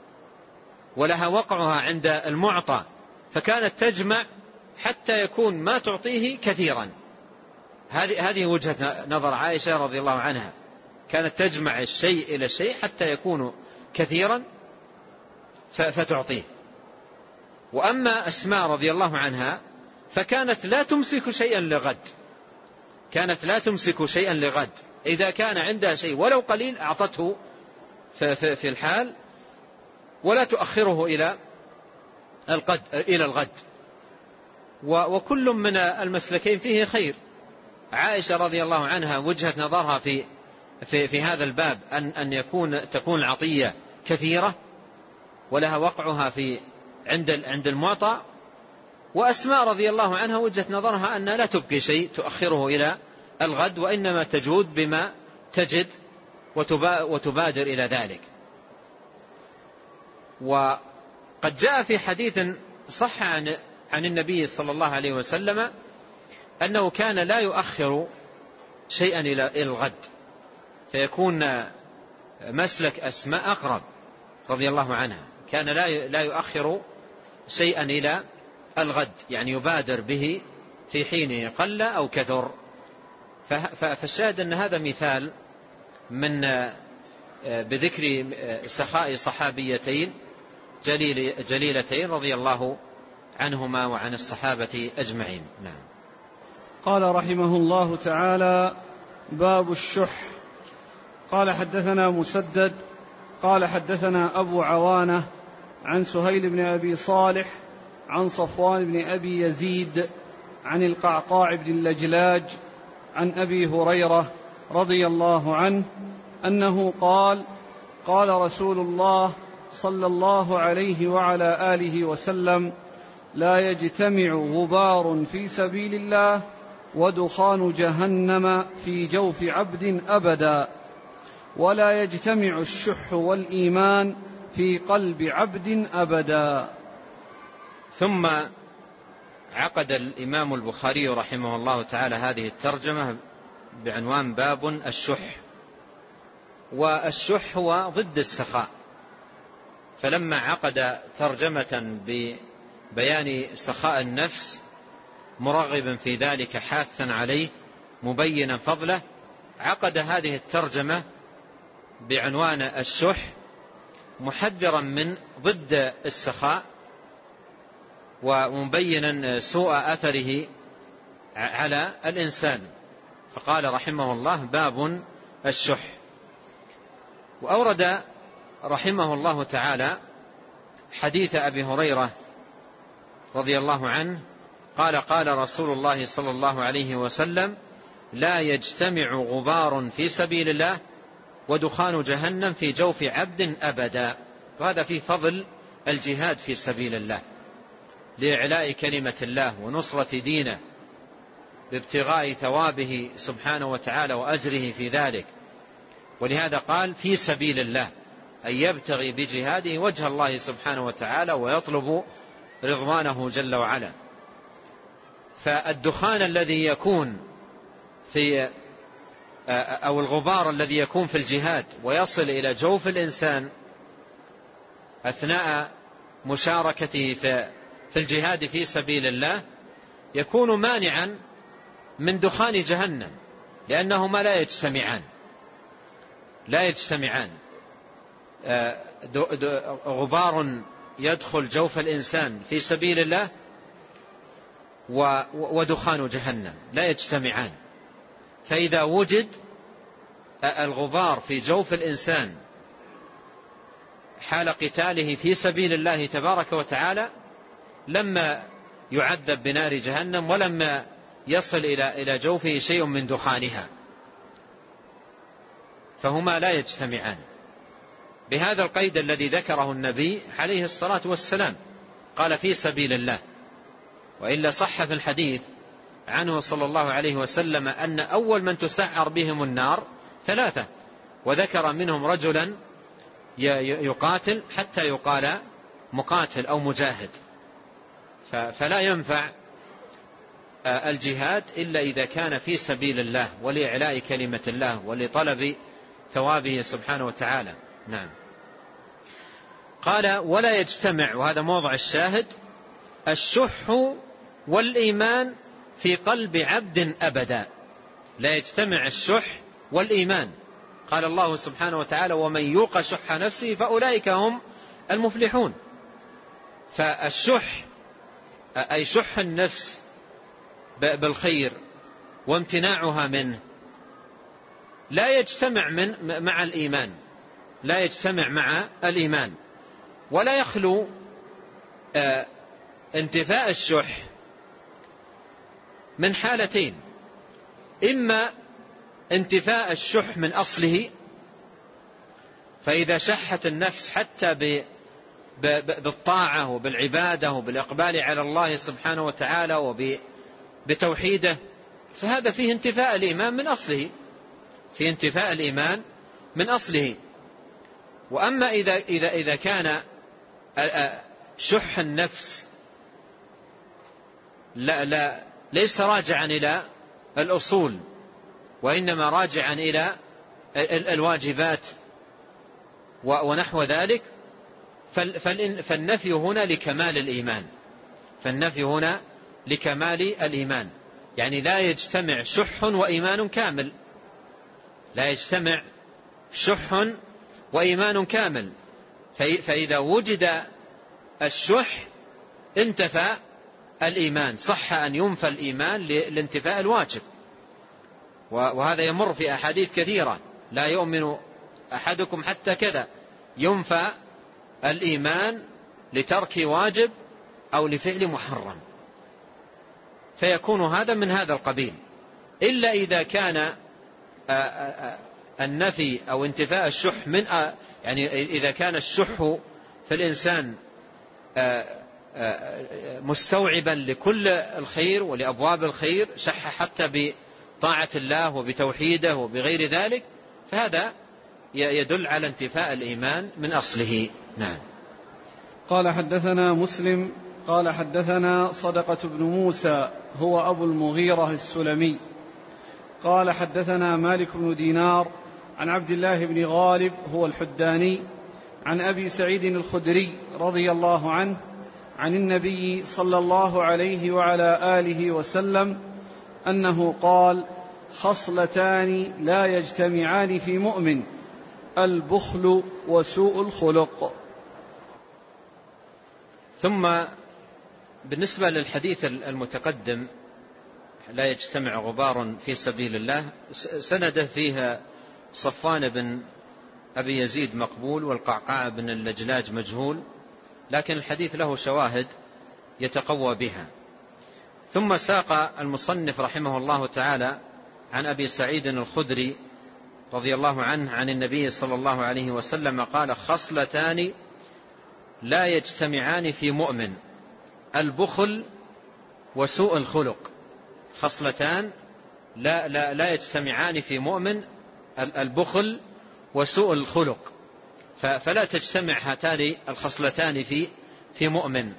ولها وقعها عند المعطى. فكانت تجمع حتى يكون ما تعطيه كثيرا. هذه هذه وجهة نظر عائشة رضي الله عنها، كانت تجمع الشيء إلى الشيء حتى يكون كثيرا فتعطيه. وأما أسماء رضي الله عنها فكانت لا تمسك شيئا لغد، كانت لا تمسك شيئا لغد، إذا كان عندها شيء ولو قليل أعطته في الحال ولا تؤخره إلى القد إلى الغد. وكل من المسلكين فيه خير. عائشة رضي الله عنها وجهة نظرها في في في هذا الباب أن أن يكون تكون العطية كثيرة ولها وقعها في عند عند المعطى. وأسماء رضي الله عنها وجهة نظرها أن لا تبقي شيء تؤخره إلى الغد، وإنما تجود بما تجد وتبادر إلى ذلك. وقد جاء في حديث صح عن عن النبي صلى الله عليه وسلم أنه كان لا يؤخر شيئا إلى الغد، فيكون مسلك أسماء أقرب رضي الله عنها، كان لا لا يؤخر شيئا إلى الغد، يعني يبادر به في حين قل أو كثر. فالشاهد أن هذا مثال من بذكر سخاء صحابيتين جليل جليلتين رضي الله عنهما وعن الصحابة أجمعين. نعم. قال رحمه الله تعالى: باب الشح. قال حدثنا مسدد قال حدثنا أبو عوانة عن سهيل بن أبي صالح عن صفوان بن أبي يزيد عن القعقاع بن اللجلاج عن أبي هريرة رضي الله عنه أنه قال: قال رسول الله صلى الله عليه وعلى آله وسلم: لا يجتمع غبار في سبيل الله ودخان جهنم في جوف عبد أبدا، ولا يجتمع الشح والإيمان في قلب عبد أبدا. ثم عقد الإمام البخاري رحمه الله تعالى هذه الترجمة بعنوان باب الشح. والشح هو ضد السخاء، فلما عقد ترجمة ببيان سخاء النفس مرغبا في ذلك حاثا عليه مبينا فضله، عقد هذه الترجمة بعنوان الشح محذرا من ضد السخاء ومبينا سوء أثره على الإنسان، فقال رحمه الله باب الشح. وأورد رحمه الله تعالى حديث أبي هريرة رضي الله عنه قال قال رسول الله صلى الله عليه وسلم لا يجتمع غبار في سبيل الله ودخان جهنم في جوف عبد أبدا. وهذا في فضل الجهاد في سبيل الله لإعلاء كلمة الله ونصرة دينه بابتغاء ثوابه سبحانه وتعالى وأجره في ذلك. ولهذا قال في سبيل الله أن يبتغي بجهاده وجه الله سبحانه وتعالى ويطلب رضوانه جل وعلا. فالدخان الذي يكون في أو الغبار الذي يكون في الجهاد ويصل إلى جوف الإنسان أثناء مشاركته في الجهاد في سبيل الله يكون مانعا من دخان جهنم، لأنهما لا يجتمعان لا يجتمعان غبار يدخل جوف الإنسان في سبيل الله ودخان جهنم لا يجتمعان. فإذا وجد الغبار في جوف الإنسان حال قتاله في سبيل الله تبارك وتعالى لما يعذب بنار جهنم ولما يصل إلى إلى جوفه شيء من دخانها، فهما لا يجتمعان بهذا القيد الذي ذكره النبي عليه الصلاة والسلام، قال في سبيل الله. وإلا صح في الحديث عنه صلى الله عليه وسلم أن أول من تسعر بهم النار ثلاثة، وذكر منهم رجلا يقاتل حتى يقال مقاتل أو مجاهد. فلا ينفع الجهاد إلا إذا كان في سبيل الله ولإعلاء كلمة الله ولطلب ثوابه سبحانه وتعالى. نعم. قال ولا يجتمع، وهذا موضع الشاهد، الشح والإيمان في قلب عبد أبدا. لا يجتمع الشح والإيمان. قال الله سبحانه وتعالى ومن يوق شح نفسه فأولئك هم المفلحون. فالشح أي شح النفس بالخير وامتناعها منه لا يجتمع من مع الإيمان، لا يجتمع مع الإيمان. ولا يخلو انتفاء الشح من حالتين: إما انتفاء الشح من أصله، فإذا شحت النفس حتى بالطاعة وبالعبادة وبالإقبال على الله سبحانه وتعالى وبتوحيده، فهذا فيه انتفاء الإيمان من أصله، فيه انتفاء الإيمان من أصله. وأما إذا, إذا, إذا كان شح النفس لا لا ليس راجعا إلى الأصول، وإنما راجعا إلى الواجبات ونحو ذلك، فالنفي هنا لكمال الإيمان، فالنفي هنا لكمال الإيمان. يعني لا يجتمع شح وإيمان كامل، لا يجتمع شح وإيمان كامل. فإذا وجد الشح انتفى الإيمان، صح أن ينفى الإيمان لانتفاء الواجب. وهذا يمر في أحاديث كثيرة: لا يؤمن أحدكم حتى كذا، ينفى الإيمان لترك واجب أو لفعل محرم، فيكون هذا من هذا القبيل. إلا إذا كان النفي أو انتفاء الشح من يعني إذا كان الشح في الإنسان مستوعبا لكل الخير ولأبواب الخير، شح حتى بطاعة الله وبتوحيده وبغير ذلك، فهذا يدل على انتفاء الإيمان من أصله. نعم. قال حدثنا مسلم قال حدثنا صدقة بن موسى هو أبو المغيرة السلمي قال حدثنا مالك بن دينار عن عبد الله بن غالب هو الحداني عن أبي سعيد الخدري رضي الله عنه عن النبي صلى الله عليه وعلى آله وسلم أنه قال: خصلتان لا يجتمعان في مؤمن: البخل وسوء الخلق. ثم بالنسبة للحديث المتقدم لا يجتمع غبار في سبيل الله، سند فيها صفوان بن أبي يزيد مقبول والقعقاع بن اللجلاج مجهول، لكن الحديث له شواهد يتقوى بها. ثم ساق المصنف رحمه الله تعالى عن أبي سعيد الخدري رضي الله عنه عن النبي صلى الله عليه وسلم قال: خصلتان لا يجتمعان في مؤمن: البخل وسوء الخلق. خصلتان لا, لا, لا يجتمعان في مؤمن: البخل وسوء الخلق. فلا تجتمع هاتان الخصلتان في في مؤمن.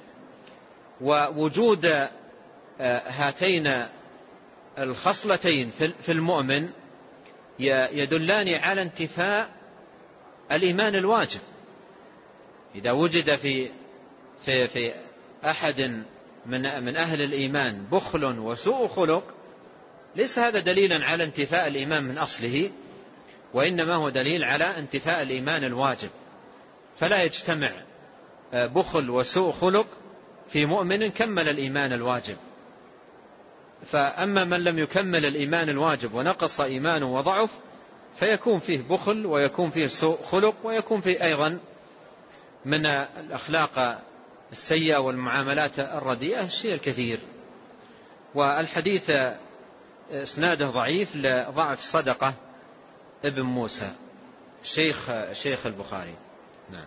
ووجود هاتين الخصلتين في المؤمن يدلان على انتفاء الإيمان الواجب. إذا وجد في في في أحد من من أهل الإيمان بخل وسوء خلق، ليس هذا دليلا على انتفاء الإيمان من أصله، وإنما هو دليل على انتفاء الإيمان الواجب. فلا يجتمع بخل وسوء خلق في مؤمن كمل الإيمان الواجب. فأما من لم يكمل الإيمان الواجب ونقص إيمانه وضعف، فيكون فيه بخل ويكون فيه سوء خلق ويكون فيه أيضا من الأخلاق السيئة والمعاملات الرديئة الشيء الكثير. والحديث اسناده ضعيف لضعف صدقة ابن موسى شيخ شيخ البخاري. نعم.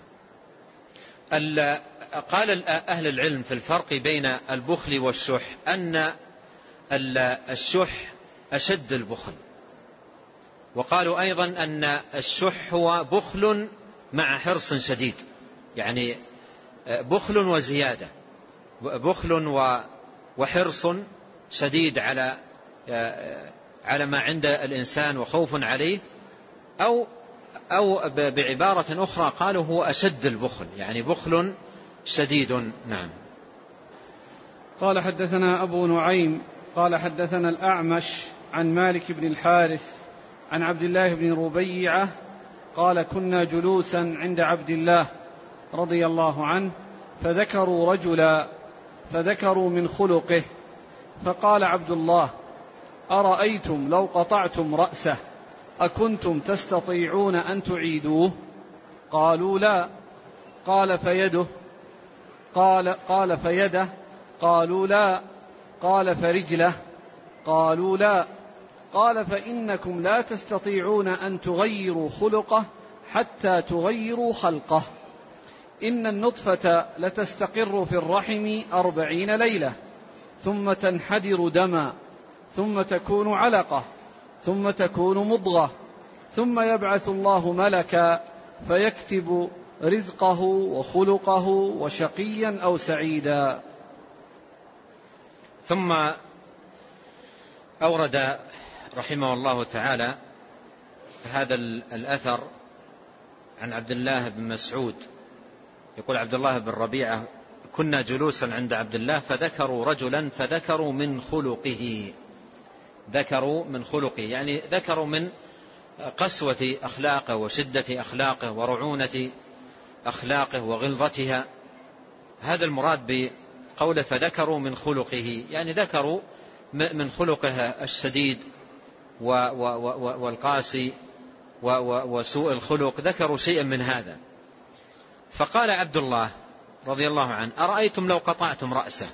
قال أهل العلم في الفرق بين البخل والشح أن الشح أشد البخل، وقالوا أيضا أن الشح هو بخل مع حرص شديد، يعني بخل وزيادة، بخل وحرص شديد على على ما عند الإنسان وخوف عليه، أو أو بعبارة أخرى قالوا هو أشد البخل، يعني بخل شديد. نعم. قال: حدثنا أبو نعيم قال حدثنا الأعمش عن مالك بن الحارث عن عبد الله بن ربيعة قال: كنا جلوسا عند عبد الله رضي الله عنه فذكروا رجلا فذكروا من خلقه، فقال عبد الله: أرأيتم لو قطعتم رأسه أكنتم تستطيعون أن تعيدوه؟ قالوا: لا. قال: فيده؟ قال, قال فيده؟ قالوا: لا. قال: فرجله؟ قالوا: لا. قال: فإنكم لا تستطيعون أن تغيروا خلقه حتى تغيروا خلقه. إن النطفة لتستقر في الرحم أربعين ليلة ثم تنحدر دما ثم تكون علقة ثم تكون مضغة ثم يبعث الله ملكا فيكتب رزقه وخلقه وشقيا أو سعيدا. ثم أورد رحمه الله تعالى هذا الأثر عن عبد الله بن مسعود يقول عبد الله بن ربيعة: كنا جلوسا عند عبد الله فذكروا رجلا فذكروا من خلقه. ذكروا من خلقه يعني ذكروا من قسوة أخلاقه وشدة أخلاقه ورعونة أخلاقه وغلظتها. هذا المراد بقوله فذكروا من خلقه، يعني ذكروا من خلقه الشديد والقاسي وسوء الخلق، ذكروا شيئا من هذا. فقال عبد الله رضي الله عنه: أرأيتم لو قطعتم رأسه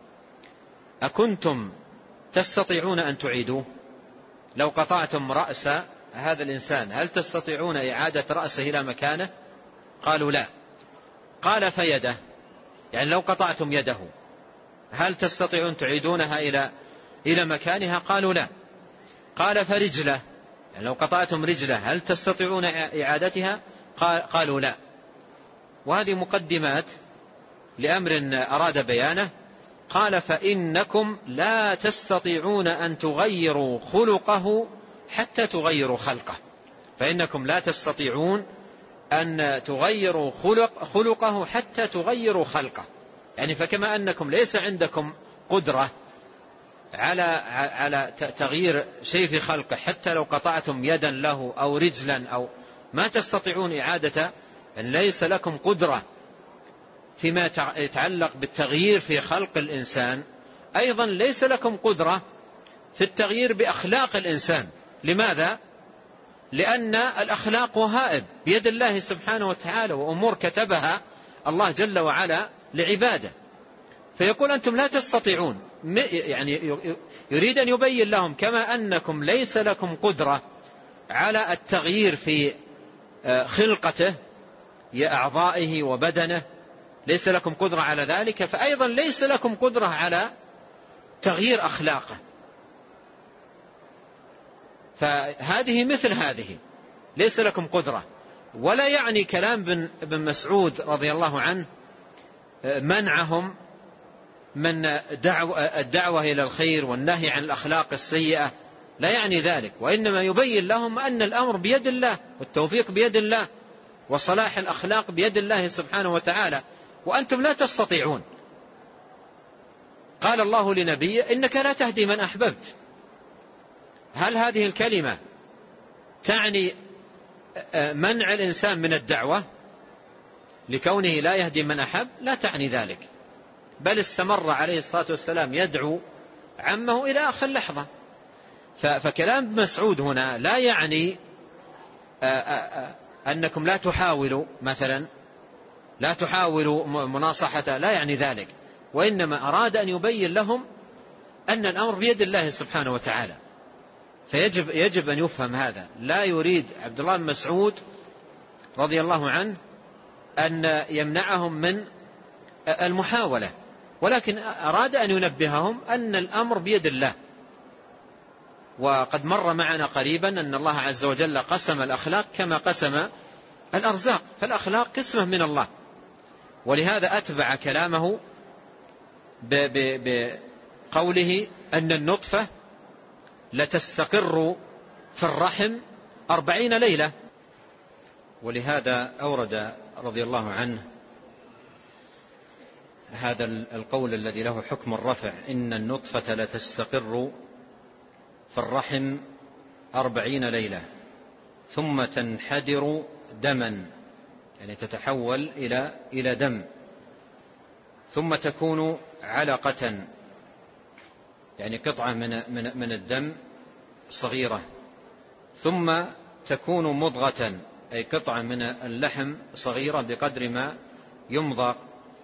أكنتم تستطيعون أن تعيدوه؟ لو قطعتم رأس هذا الإنسان هل تستطيعون إعادة رأسه إلى مكانه؟ قالوا: لا. قال: فيده؟ يعني لو قطعتم يده هل تستطيعون تعيدونها إلى إلى مكانها؟ قالوا: لا. قال: فرجله؟ يعني لو قطعتم رجله هل تستطيعون إعادتها؟ قالوا: لا. وهذه مقدمات لأمر أراد بيانه. قال: فإنكم لا تستطيعون أن تغيروا خلقه حتى تغيروا خلقه. فإنكم لا تستطيعون أن تغيروا خلق خلقه حتى تغيروا خلقه. يعني فكما أنكم ليس عندكم قدرة على على تغيير شيء في خلقه، حتى لو قطعتم يدا له أو رجلا أو ما تستطيعون إعادة، أن ليس لكم قدرة فيما يتعلق بالتغيير في خلق الإنسان، أيضا ليس لكم قدرة في التغيير بأخلاق الإنسان. لماذا؟ لأن الأخلاق وهائب بيد الله سبحانه وتعالى، وأمور كتبها الله جل وعلا لعباده. فيقول أنتم لا تستطيعون، يعني يريد أن يبين لهم كما أنكم ليس لكم قدرة على التغيير في خلقته أعضائه وبدنه، ليس لكم قدرة على ذلك، فأيضا ليس لكم قدرة على تغيير أخلاقه. فهذه مثل هذه ليس لكم قدرة. ولا يعني كلام بن مسعود رضي الله عنه منعهم من الدعوة إلى الخير والنهي عن الأخلاق السيئة، لا يعني ذلك، وإنما يبين لهم أن الأمر بيد الله، والتوفيق بيد الله، وصلاح الأخلاق بيد الله سبحانه وتعالى، وأنتم لا تستطيعون. قال الله لنبيه: إنك لا تهدي من أحببت. هل هذه الكلمة تعني منع الإنسان من الدعوة لكونه لا يهدي من أحب؟ لا تعني ذلك، بل استمر عليه الصلاة والسلام يدعو عمه إلى آخر لحظة. فكلام ابن مسعود هنا لا يعني أنكم لا تحاولوا مثلا لا تحاولوا مناصحته، لا يعني ذلك، وإنما أراد أن يبين لهم أن الأمر بيد الله سبحانه وتعالى. فيجب يجب أن يفهم هذا. لا يريد عبد الله بن مسعود رضي الله عنه أن يمنعهم من المحاولة، ولكن أراد أن ينبههم أن الأمر بيد الله. وقد مر معنا قريبا أن الله عز وجل قسم الأخلاق كما قسم الأرزاق، فالأخلاق قسمة من الله. ولهذا أتبع كلامه بقوله أن النطفة لتستقر في الرحم أربعين ليلة. ولهذا أورد رضي الله عنه هذا القول الذي له حكم الرفع: إن النطفة لتستقر في الرحم أربعين ليلة ثم تنحدر دما، يعني تتحول إلى إلى دم، ثم تكون علقة، يعني قطعة من من من الدم صغيرة، ثم تكون مضغة، أي قطعة من اللحم صغيرة بقدر ما يمضغ،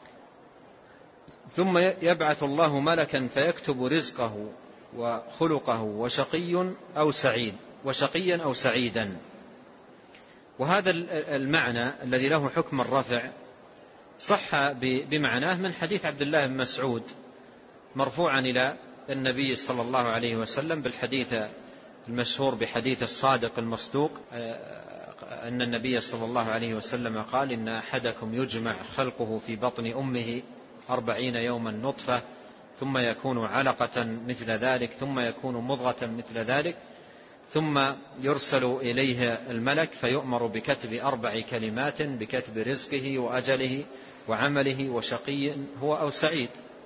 ثم يبعث الله ملكا فيكتب رزقه وخلقه وشقي أو سعيد وشقيا أو سعيدا. وهذا المعنى الذي له حكم الرفع صح بمعناه من حديث عبد الله بن مسعود مرفوعا إلى النبي صلى الله عليه وسلم بالحديث المشهور بحديث الصادق المصدوق، أن النبي صلى الله عليه وسلم قال: إن أحدكم يجمع خلقه في بطن أمه أربعين يوما نطفة، ثم يكون علقة مثل ذلك، ثم يكون مضغة مثل ذلك، ثم يرسل إليه الملك فيؤمر بكتب أربع كلمات: بكتب رزقه وأجله وعمله وشقي هو أو سعيد.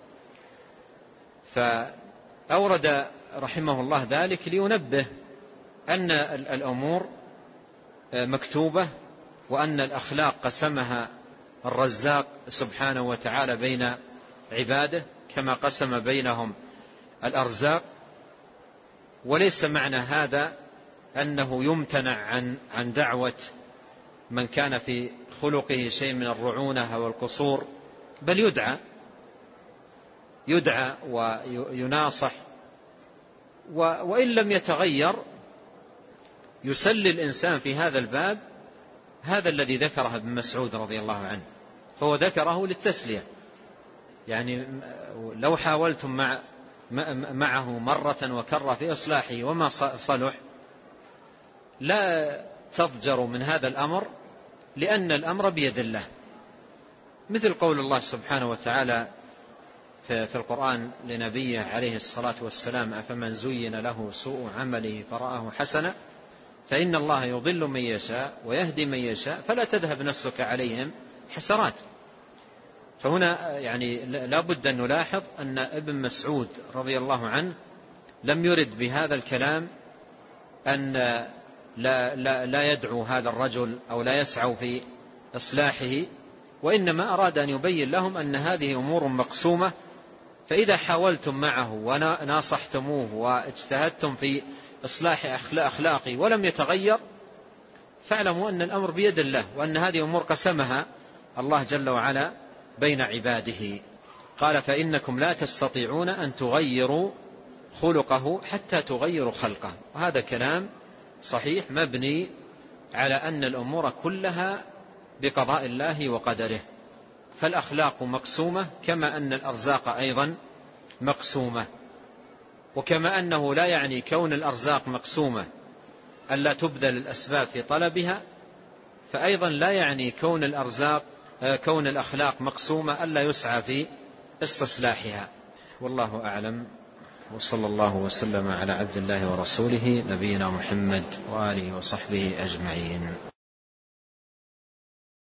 فأورد رحمه الله ذلك لينبه أن الأمور مكتوبة، وأن الأخلاق قسمها الرزاق سبحانه وتعالى بين عباده كما قسم بينهم الأرزاق. وليس معنى هذا أنه يمتنع عن عن دعوة من كان في خلقه شيء من الرعونة أو القصور، بل يدعى يدعى ويناصح، وإن لم يتغير يسلي الإنسان في هذا الباب هذا الذي ذكره ابن مسعود رضي الله عنه، فهو ذكره للتسلية. يعني لو حاولتم مع معه مرة وكرة في إصلاحه وما صلح، لا تضجروا من هذا الأمر، لأن الأمر بيد الله. مثل قول الله سبحانه وتعالى في القرآن لنبيه عليه الصلاة والسلام: أفمن زين له سوء عمله فرآه حسنا فإن الله يضل من يشاء ويهدي من يشاء فلا تذهب نفسك عليهم حسرات. فهنا يعني لا بد أن نلاحظ أن ابن مسعود رضي الله عنه لم يرد بهذا الكلام أن لا, لا, لا يدعو هذا الرجل أو لا يسعوا في إصلاحه، وإنما أراد أن يبين لهم أن هذه أمور مقسومة، فإذا حاولتم معه وناصحتموه واجتهدتم في إصلاح أخلاقه ولم يتغير فاعلموا أن الأمر بيد الله، وأن هذه أمور قسمها الله جل وعلا بين عباده. قال فإنكم لا تستطيعون أن تغيروا خلقه حتى تغيروا خلقه. وهذا كلام صحيح مبني على أن الأمور كلها بقضاء الله وقدره، فالأخلاق مقسومة كما أن الأرزاق أيضا مقسومة. وكما أنه لا يعني كون الأرزاق مقسومة ألا تبذل الأسباب في طلبها، فأيضا لا يعني كون الأرزاق كون الأخلاق مقسومة ألا يسعى في استصلاحها. والله أعلم، وصلى الله وسلم على عبد الله ورسوله نبينا محمد وآله وصحبه أجمعين.